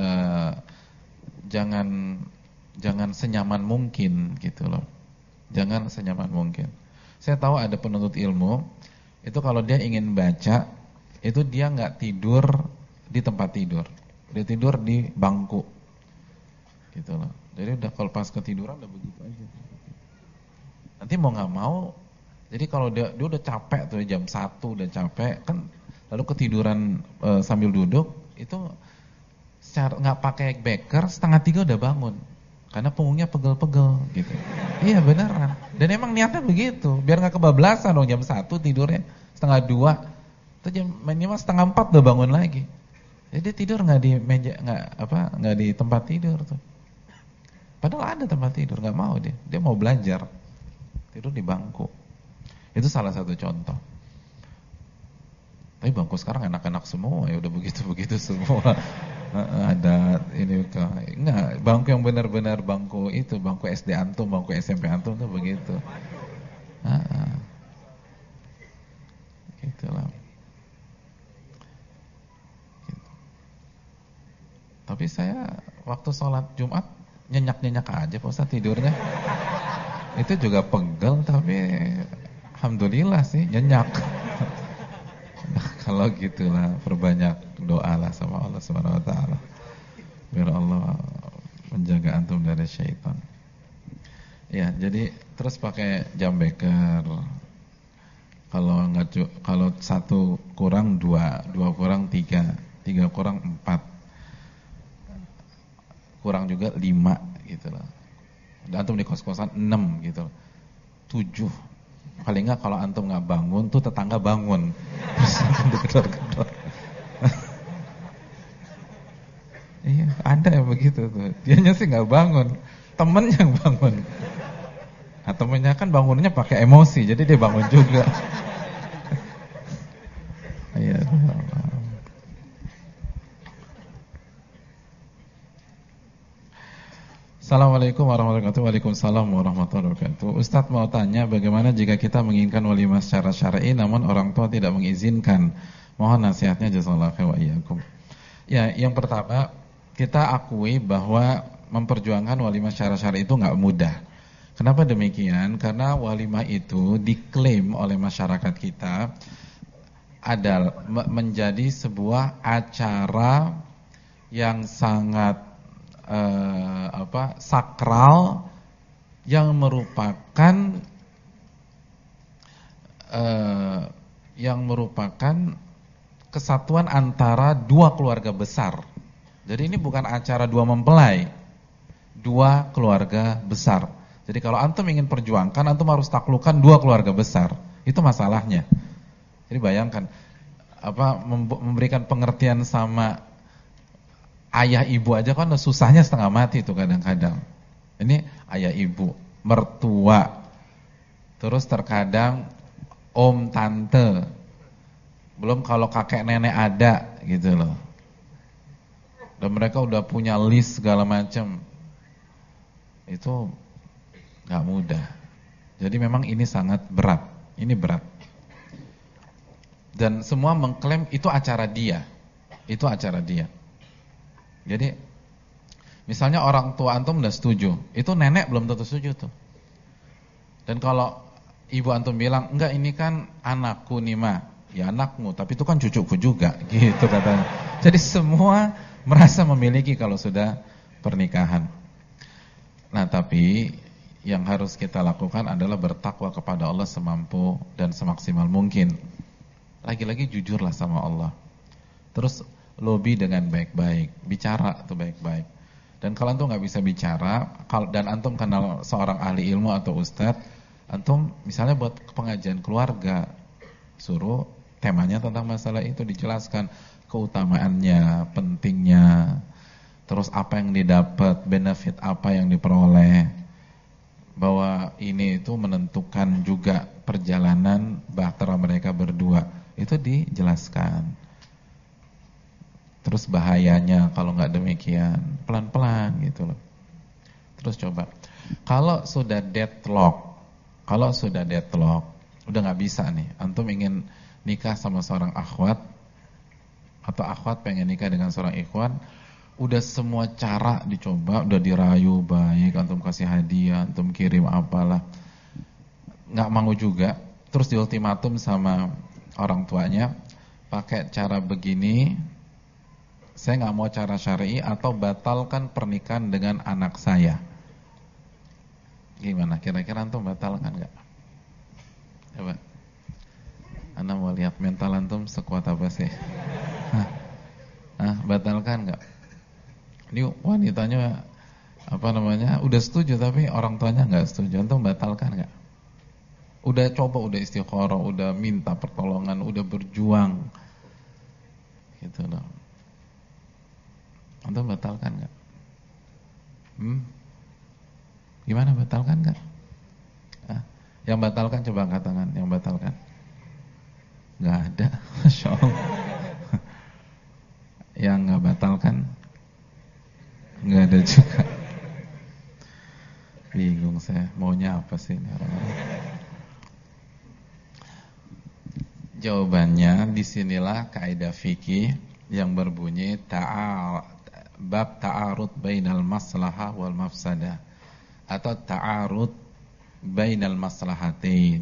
senyaman mungkin gitu loh. Jangan senyaman mungkin. Saya tahu ada penuntut ilmu itu kalau dia ingin baca itu dia nggak tidur di tempat tidur, dia tidur di bangku, gitu loh. Jadi udah kalau pas ketiduran udah begitu aja. Nanti mau nggak mau, jadi kalau dia udah capek tuh jam 1 udah capek kan, lalu ketiduran sambil duduk itu secara nggak pakai beker 2:30 udah bangun. Karena punggungnya pegel-pegel gitu. Iya beneran. Dan emang niatnya begitu, biar nggak kebablasan dong jam 1 tidurnya 1:30. Terus jam minimal 3:30 udah bangun lagi. Jadi tidur nggak di meja, nggak di tempat tidur tuh. Padahal ada tempat tidur, nggak mau dia. Dia mau belajar. Tidur di bangku. Itu salah satu contoh. Tapi bangku sekarang enak-enak semua, ya udah begitu-begitu semua. Ada ini enggak, bangku yang benar-benar bangku itu, bangku SD antum, bangku SMP antum tuh begitu. Gitulah. Gitu. Tapi saya waktu sholat Jumat nyenyak-nyenyak aja Pak Ustaz tidurnya. Itu juga pegel tapi alhamdulillah sih nyenyak. Nah, kalau gitulah perbanyak doalah sama Allah Subhanahu wa taala. Biar Allah menjaga antum dari syaitan. Ya, jadi terus pakai jam beker. Kalau 1 kurang 2, 2 kurang 3, 3 kurang 4. Kurang juga 5 gitu loh. Dan antum di kos-kosan 6 gitu loh. 7. Paling enggak kalau antum enggak bangun tuh tetangga bangun. Terus antum digedor-gedor. Iya, ada yang begitu tuh. Dianya sih enggak bangun, temen yang bangun. Nah, temennya kan bangunnya pakai emosi, jadi dia bangun juga. Iya. Assalamualaikum warahmatullahi wabarakatuh. Waalaikumsalam warahmatullahi wabarakatuh. Ustadz mau tanya, bagaimana jika kita menginginkan walimah secara syar'i namun orang tua tidak mengizinkan? Mohon nasihatnya, jazakallahu khairan wa iyyakum. Ya, yang pertama kita akui bahwa memperjuangkan walimah secara syar'i itu enggak mudah. Kenapa demikian? Karena walimah itu diklaim oleh masyarakat kita adalah menjadi sebuah acara yang sangat sakral, yang merupakan kesatuan antara dua keluarga besar. Jadi ini bukan acara dua mempelai, dua keluarga besar. Jadi kalau antum ingin perjuangkan, antum harus taklukkan dua keluarga besar. Itu masalahnya. Jadi bayangkan memberikan pengertian sama ayah ibu aja kan susahnya setengah mati tuh kadang-kadang. Ini ayah ibu, mertua, terus terkadang om tante, belum kalau kakek nenek ada gitu loh. Dan mereka udah punya list segala macam. Itu gak mudah. Jadi memang ini sangat berat. Ini berat. Dan semua mengklaim itu acara dia. Itu acara dia. Jadi misalnya orang tua antum udah setuju, itu nenek belum tentu setuju tuh. Dan kalau ibu antum bilang, enggak ini kan anakku nih ma, ya anakmu, tapi itu kan cucuku juga, gitu katanya. Jadi semua merasa memiliki kalau sudah pernikahan. Nah tapi yang harus kita lakukan adalah bertakwa kepada Allah semampu dan semaksimal mungkin. Lagi-lagi jujurlah sama Allah. Terus lobby dengan baik-baik, bicara tuh baik-baik. Dan kalau antum nggak bisa bicara, dan antum kenal seorang ahli ilmu atau ustadz, antum misalnya buat pengajian keluarga, suruh temanya tentang masalah itu, dijelaskan keutamaannya, pentingnya, terus apa yang didapat, benefit apa yang diperoleh, bahwa ini itu menentukan juga perjalanan bahtera mereka berdua, itu dijelaskan. Terus bahayanya kalau nggak demikian, pelan-pelan gitu loh. Terus coba, kalau sudah deadlock, udah nggak bisa nih, antum ingin nikah sama seorang akhwat, atau akhwat pengen nikah dengan seorang ikhwan, udah semua cara dicoba, udah dirayu baik, antum kasih hadiah, antum kirim apalah, nggak mau juga. Terus diultimatum sama orang tuanya, pakai cara begini, saya nggak mau cara syar'i, atau batalkan pernikahan dengan anak saya. Gimana? Kira-kira antum batalkan nggak? Coba, Anda mau lihat mental antum sekuat apa sih? Batalkan nggak? Ini wanitanya udah setuju tapi orang tuanya nggak setuju, antum batalkan nggak? Udah coba, udah istikharah, udah minta pertolongan, udah berjuang, gitu loh. Antum batalkan nggak? Gimana, batalkan nggak? Yang batalkan coba angkat tangan, yang batalkan. Nggak ada, Masya Allah. Yang nggak batalkan, nggak ada juga. Bingung saya, maunya apa sih ini orang-orang? Jawabannya, disinilah kaidah fikih yang berbunyi bab ta'arud bainal maslahah wal mafsadah, atau ta'arud bainal maslahatain.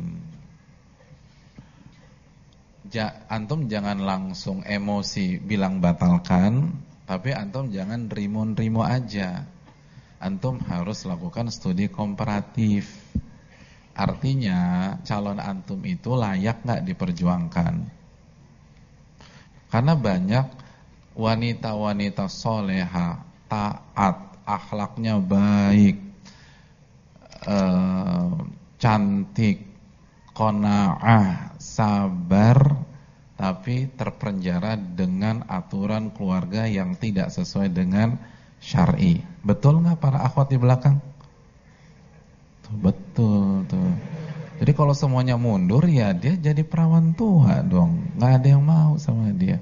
Antum jangan langsung emosi bilang batalkan, tapi antum jangan rimo-rimo aja. Antum harus lakukan studi komparatif. Artinya calon antum itu layak nggak diperjuangkan? Karena banyak wanita-wanita soleha, taat, akhlaknya baik, cantik, qanaah, sabar, tapi terpenjara dengan aturan keluarga yang tidak sesuai dengan syar'i. Betul nggak para akhwat di belakang? Betul tuh. Jadi kalau semuanya mundur, ya dia jadi perawan tua dong. Nggak ada yang mau sama dia.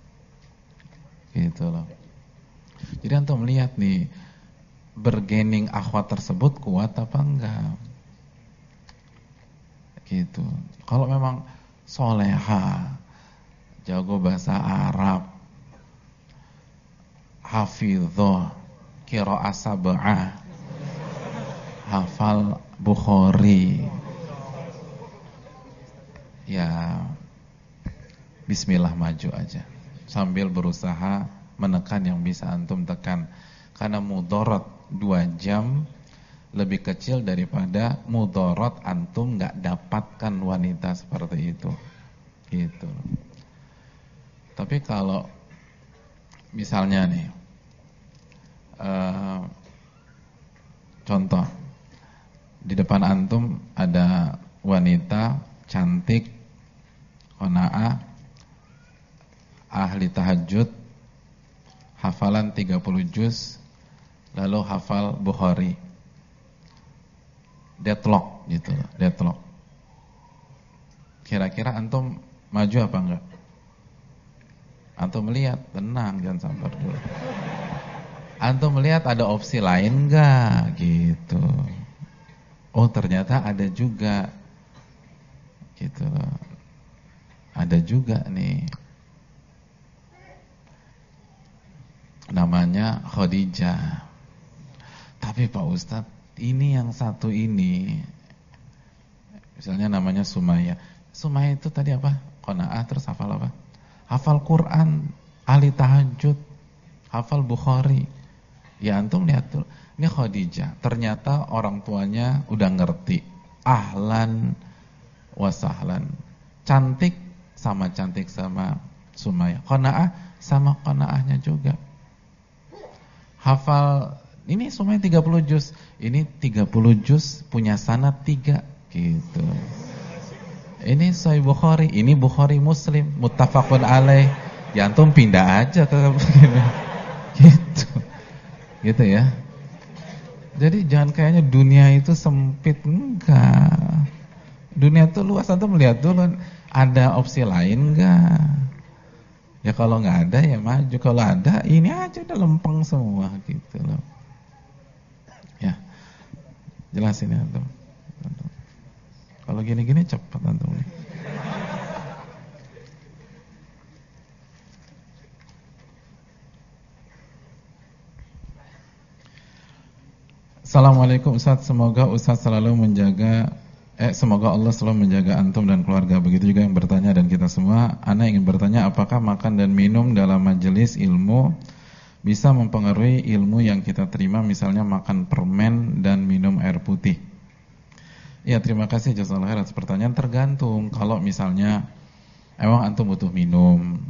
Gitu loh. Jadi antum melihat nih, bergening akhwat tersebut kuat apa enggak? Gitu. Kalau memang soleha, jago bahasa Arab, hafidhoh, qiraah sab'ah, hafal Bukhari, ya bismillah, maju aja sambil berusaha menekan yang bisa antum tekan. Karena mudarat 2 jam lebih kecil daripada mudarat antum nggak dapatkan wanita seperti itu. Gitu. Tapi kalau misalnya nih, contoh, di depan antum ada wanita cantik, qanaah, ahli tahajud, hafalan 30 juz, lalu hafal Bukhari. Deadlock gitu, deadlock. Kira-kira antum maju apa enggak? Antum melihat, tenang, jangan sabar dulu. Antum melihat ada opsi lain enggak gitu. Oh, ternyata ada juga. Gitu loh. Ada juga nih, namanya Khadijah. Tapi Pak Ustadz, ini yang satu ini, misalnya namanya Sumayyah. Sumayyah itu tadi apa? Qanaah, terus hafal apa? Hafal Quran, ahli tahajud, hafal Bukhari. Ya antum lihat tuh, ini Khadijah. Ternyata orang tuanya udah ngerti. Ahlan wa sahlan. Cantik sama Sumayyah. Qanaah sama qanaahnya juga. Hafal, ini Sumayyah 30 juz. Ini 30 juz punya sanad 3 gitu. Ini Sahih Bukhari, ini Bukhari Muslim, muttafaqun alaih. Ya antum pindah aja ke gitu. Gitu ya. Jadi jangan kayaknya dunia itu sempit, enggak. Dunia itu luas, antum melihat dulu ada opsi lain enggak? Ya kalau enggak ada ya maju, kalau ada ini aja udah lempeng semua gitu loh. Ya. Jelasin ya antum. Kalau gini-gini cepat antum. Assalamualaikum Ustaz, semoga Ustaz selalu menjaga semoga Allah selalu menjaga antum dan keluarga. Begitu juga yang bertanya dan kita semua. Ana ingin bertanya, apakah makan dan minum dalam majelis ilmu bisa mempengaruhi ilmu yang kita terima, misalnya makan permen dan minum air putih? Ya, terima kasih jazakallahu khairan atas pertanyaan. Tergantung. Kalau misalnya emang antum butuh minum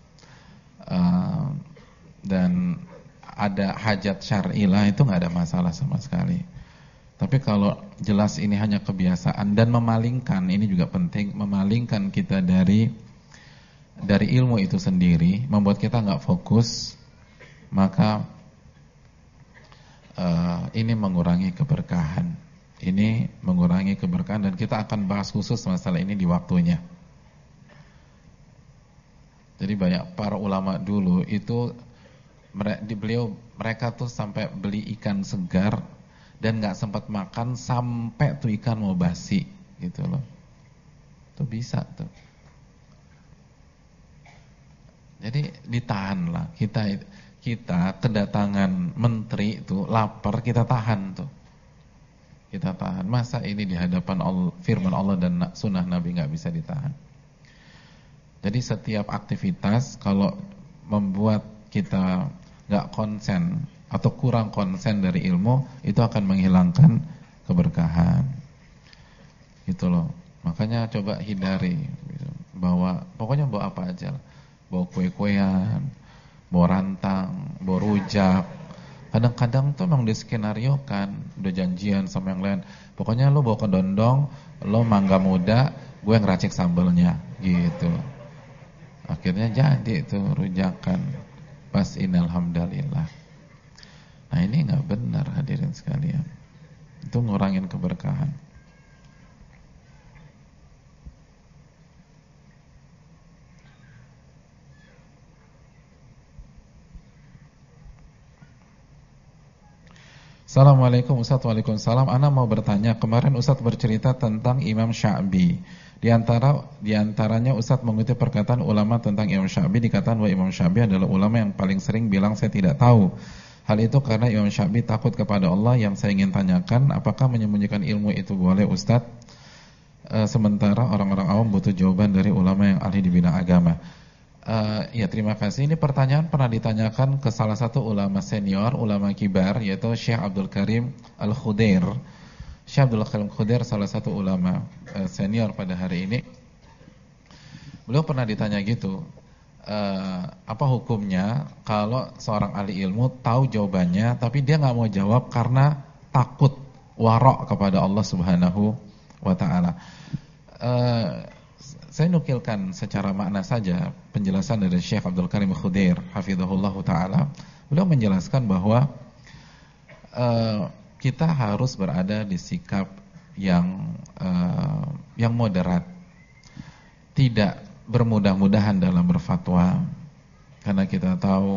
dan ada hajat syar'i lah, itu nggak ada masalah sama sekali. Tapi kalau jelas ini hanya kebiasaan dan memalingkan, ini juga penting, memalingkan kita dari ilmu itu sendiri, membuat kita nggak fokus, maka ini mengurangi keberkahan. Ini mengurangi keberkahan, dan kita akan bahas khusus masalah ini di waktunya. Jadi banyak para ulama dulu itu mereka tuh sampai beli ikan segar dan nggak sempat makan sampai tuh ikan mau basi gitu loh. Tuh bisa tuh. Jadi ditahan lah. Kita kedatangan menteri itu lapar, kita tahan tuh. Kita tahan. Masa ini di hadapan Allah, firman Allah dan sunnah Nabi nggak bisa ditahan. Jadi setiap aktivitas kalau membuat kita nggak konsen atau kurang konsen dari ilmu, itu akan menghilangkan keberkahan. Gitu loh. Makanya coba hindari, pokoknya bawa apa aja, bawa kue-kuean, bawa rantang, bawa rujak. Kadang-kadang tuh memang diskenariokan, udah janjian sama yang lain. Pokoknya lo bawa kedondong, lo mangga muda, gue ngeracik sambelnya, gitu. Akhirnya jadi tuh rujakan. Pas innalhamdalillah. Nah ini nggak benar hadirin sekalian. Itu ngurangin keberkahan. Assalamualaikum Ustaz. Waalaikumsalam. Ana mau bertanya, kemarin Ustaz bercerita tentang Imam Sya'bi. Di antaranya Ustaz mengutip perkataan ulama tentang Imam Sya'bi, dikatakan bahwa Imam Sya'bi adalah ulama yang paling sering bilang saya tidak tahu. Hal itu karena Imam Sya'bi takut kepada Allah. Yang saya ingin tanyakan, apakah menyembunyikan ilmu itu boleh Ustaz? Sementara orang-orang awam butuh jawaban dari ulama yang ahli di bidang agama. Ya, terima kasih. Ini pertanyaan pernah ditanyakan ke salah satu ulama senior, ulama kibar, yaitu Syekh Abdul Karim Al-Khudair. Syekh Abdul Karim Al-Khudair salah satu ulama senior pada hari ini. Beliau pernah ditanya gitu, apa hukumnya kalau seorang ahli ilmu tahu jawabannya tapi dia nggak mau jawab karena takut warok kepada Allah Subhanahu wa taala. Saya nukilkan secara makna saja penjelasan dari Syekh Abdul Karim Al-Khudair hafizahullah taala. Beliau menjelaskan bahwa kita harus berada di sikap yang moderat, tidak bermudah-mudahan dalam berfatwa, karena kita tahu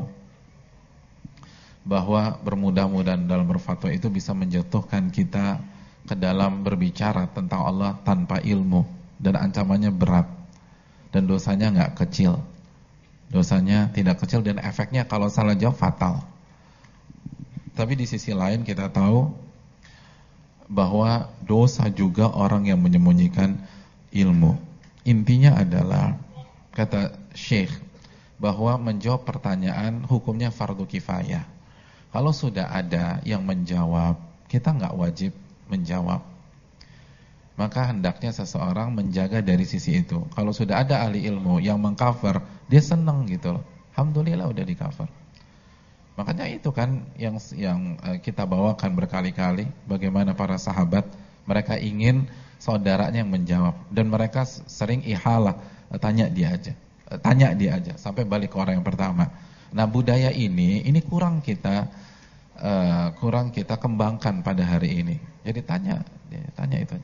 bahwa bermudah-mudahan dalam berfatwa itu bisa menjatuhkan kita ke dalam berbicara tentang Allah tanpa ilmu, dan ancamannya berat. dan dosanya nggak kecil. Dosanya tidak kecil dan efeknya kalau salah jawab fatal. Tapi di sisi lain kita tahu bahwa dosa juga orang yang menyembunyikan ilmu. Intinya adalah, kata Syekh, bahwa menjawab pertanyaan hukumnya fardu kifayah. Kalau sudah ada yang menjawab, kita nggak wajib menjawab. Maka hendaknya seseorang menjaga dari sisi itu. Kalau sudah ada ahli ilmu yang mengcover, dia senang gitu loh. Alhamdulillah udah di cover. Makanya itu kan yang kita bawakan berkali-kali, bagaimana para sahabat mereka ingin saudaranya yang menjawab, dan mereka sering ihalah, tanya dia aja sampai balik ke orang yang pertama. Nah, budaya ini kurang kita kembangkan pada hari ini. Jadi tanya itu.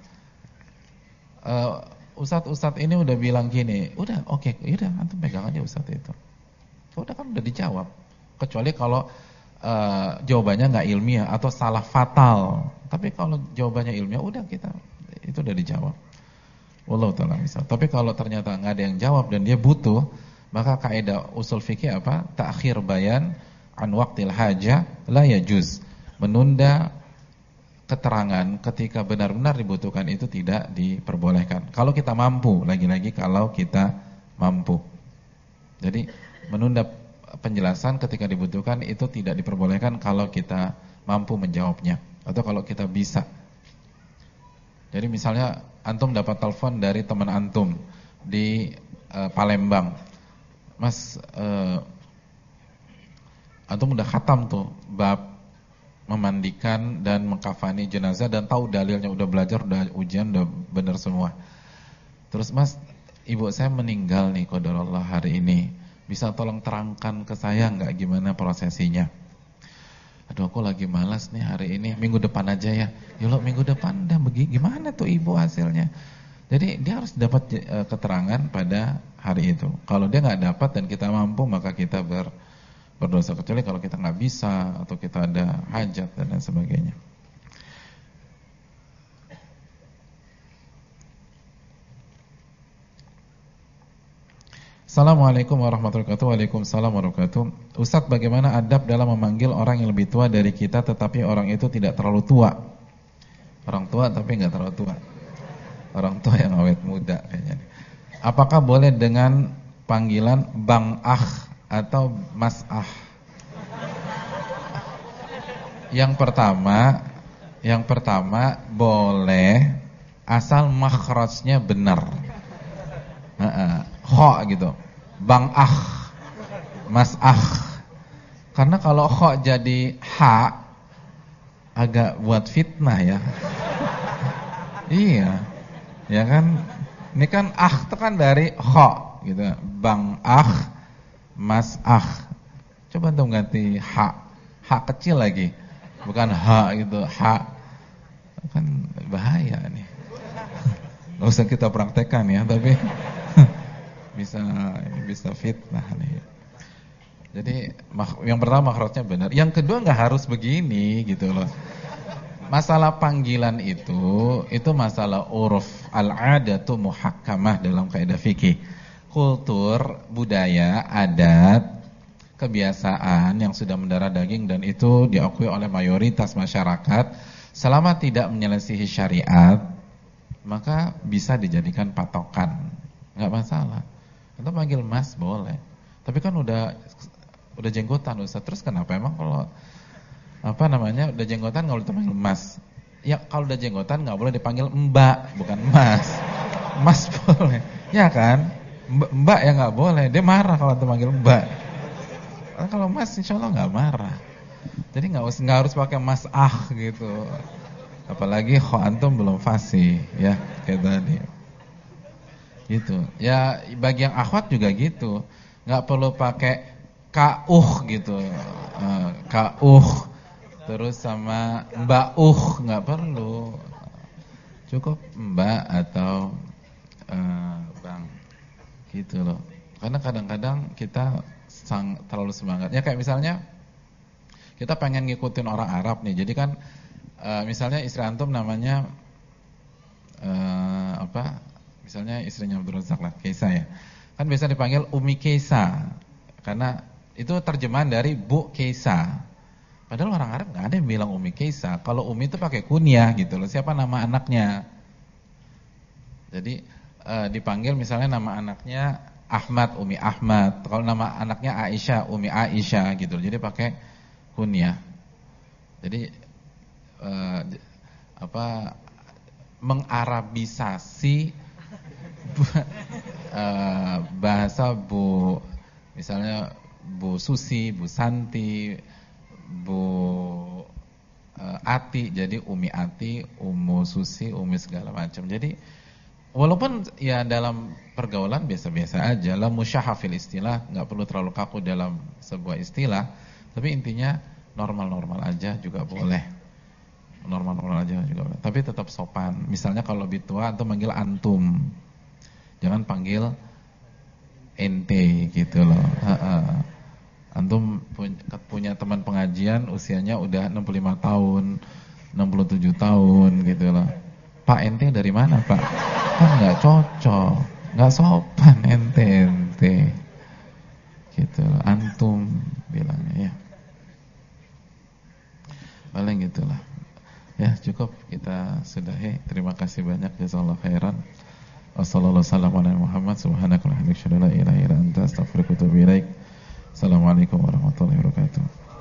Ustadz ini udah bilang gini, udah oke, udah antum pegang aja ustadz itu. Udah kan udah dijawab. Kecuali kalau jawabannya nggak ilmiah atau salah fatal. Tapi kalau jawabannya ilmiah, udah itu udah dijawab. Wallahu ta'ala misal. Tapi kalau ternyata nggak ada yang jawab dan dia butuh, maka kaidah usul fikih apa? Ta'khir bayan an waqtil hajah la yajuz. Menunda keterangan ketika benar-benar dibutuhkan itu tidak diperbolehkan. Kalau kita mampu, lagi-lagi kalau kita mampu. Jadi menunda penjelasan ketika dibutuhkan itu tidak diperbolehkan kalau kita mampu menjawabnya atau kalau kita bisa. Jadi misalnya antum dapat telepon dari teman antum di Palembang. Mas, antum udah khatam tuh bab memandikan dan mengkafani jenazah dan tahu dalilnya, udah belajar, udah ujian, udah benar semua. Terus, Mas, ibu saya meninggal nih qadarullah hari ini. Bisa tolong terangkan ke saya enggak gimana prosesinya? Aduh, aku lagi malas nih hari ini, minggu depan aja ya. Yolo, minggu depan dah gimana tuh ibu hasilnya? Jadi dia harus dapat keterangan pada hari itu. Kalau dia nggak dapat dan kita mampu, maka kita berdosa, kecuali kalau kita nggak bisa atau kita ada hajat dan lain sebagainya. Assalamualaikum warahmatullahi wabarakatuh. Waalaikumsalam warahmatullahi wabarakatuh. Ustadz, bagaimana adab dalam memanggil orang yang lebih tua dari kita tetapi orang itu tidak terlalu tua? Orang tua tapi nggak terlalu tua. Orang tua yang awet muda kayaknya. Apakah boleh dengan panggilan Bang Ah atau Mas Ah? Yang pertama boleh asal makhrajnya benar. Kho gitu. Bang Ah, Mas Ah. Karena kalau kho jadi ha agak buat fitnah ya. Iya. Ya kan? Ini kan ah itu kan dari kho gitu. Bang Ah, Mas Ah. Coba dong ganti ha. Ha kecil lagi. Bukan ha gitu, ha. Kan bahaya nih. Nggak usah kita praktekkan ya, tapi bisa fitnah nih. Jadi yang pertama makhrajnya benar. Yang kedua nggak harus begini gitu loh. Masalah panggilan itu masalah uruf, al-adatu muhakkamah dalam kaidah fikih. Kultur, budaya, adat, kebiasaan yang sudah mendarah daging dan itu diakui oleh mayoritas masyarakat, selama tidak menyelisihi syariat, maka bisa dijadikan patokan. Nggak masalah. Atau panggil Mas boleh. Tapi kan udah jenggotan Ustaz. Terus kenapa emang kalau udah jenggotan nggak boleh dipanggil Mas? Ya kalau udah jenggotan nggak boleh dipanggil Mbak, bukan Mas. Mas boleh. Ya kan? Mbak ya nggak boleh. Dia marah kalau dipanggil Mbak. Kalau Mas insya Allah nggak marah. Jadi nggak harus pakai Mas Ah gitu. Apalagi kho antum belum fasih ya kayak tadi. Gitu. Ya bagi yang akhwat juga gitu. Nggak perlu pakai kauh gitu. Kauh terus sama mbauh nggak perlu. Cukup Mbak atau Bang. Gitu loh. Karena kadang-kadang kita terlalu semangat. Ya kayak misalnya kita pengen ngikutin orang Arab nih. Jadi kan misalnya istri antum namanya misalnya istrinya Abdul Razak lah, Kaisa ya. Kan biasa dipanggil Umi Keisa, karena itu terjemahan dari Bu Keisa. Padahal orang Arab nggak ada yang bilang Umi Keisa. Kalau Umi itu pakai kunyah gitu loh. Siapa nama anaknya? Jadi dipanggil misalnya nama anaknya Ahmad, Umi Ahmad. Kalau nama anaknya Aisyah, Umi Aisyah gitu loh. Jadi pakai kunyah. Jadi mengarabisasi bahasa Bu, misalnya Bu Susi, Bu Santi, Bu Ati, jadi Umi Ati, Umu Susi, Umi segala macam. Jadi walaupun ya dalam pergaulan biasa-biasa aja, la musyahafil istilah, nggak perlu terlalu kaku dalam sebuah istilah, tapi intinya normal-normal aja juga boleh. Normal-normal aja juga boleh. Tapi tetap sopan. Misalnya kalau lebih tua antum manggil antum. Jangan panggil ente gitu loh. Antum punya teman pengajian usianya udah 65 tahun, 67 tahun gitu loh. Pak, ente dari mana, Pak? Kan enggak cocok. Enggak sopan ente. Gitu loh. Antum bilangnya ya. Paling gitulah. Ya, cukup kita sudahi. Terima kasih banyak, jazakallahu khairan. Wassalamualaikum warahmatullahi wabarakatuh. Assalamualaikum warahmatullahi wabarakatuh.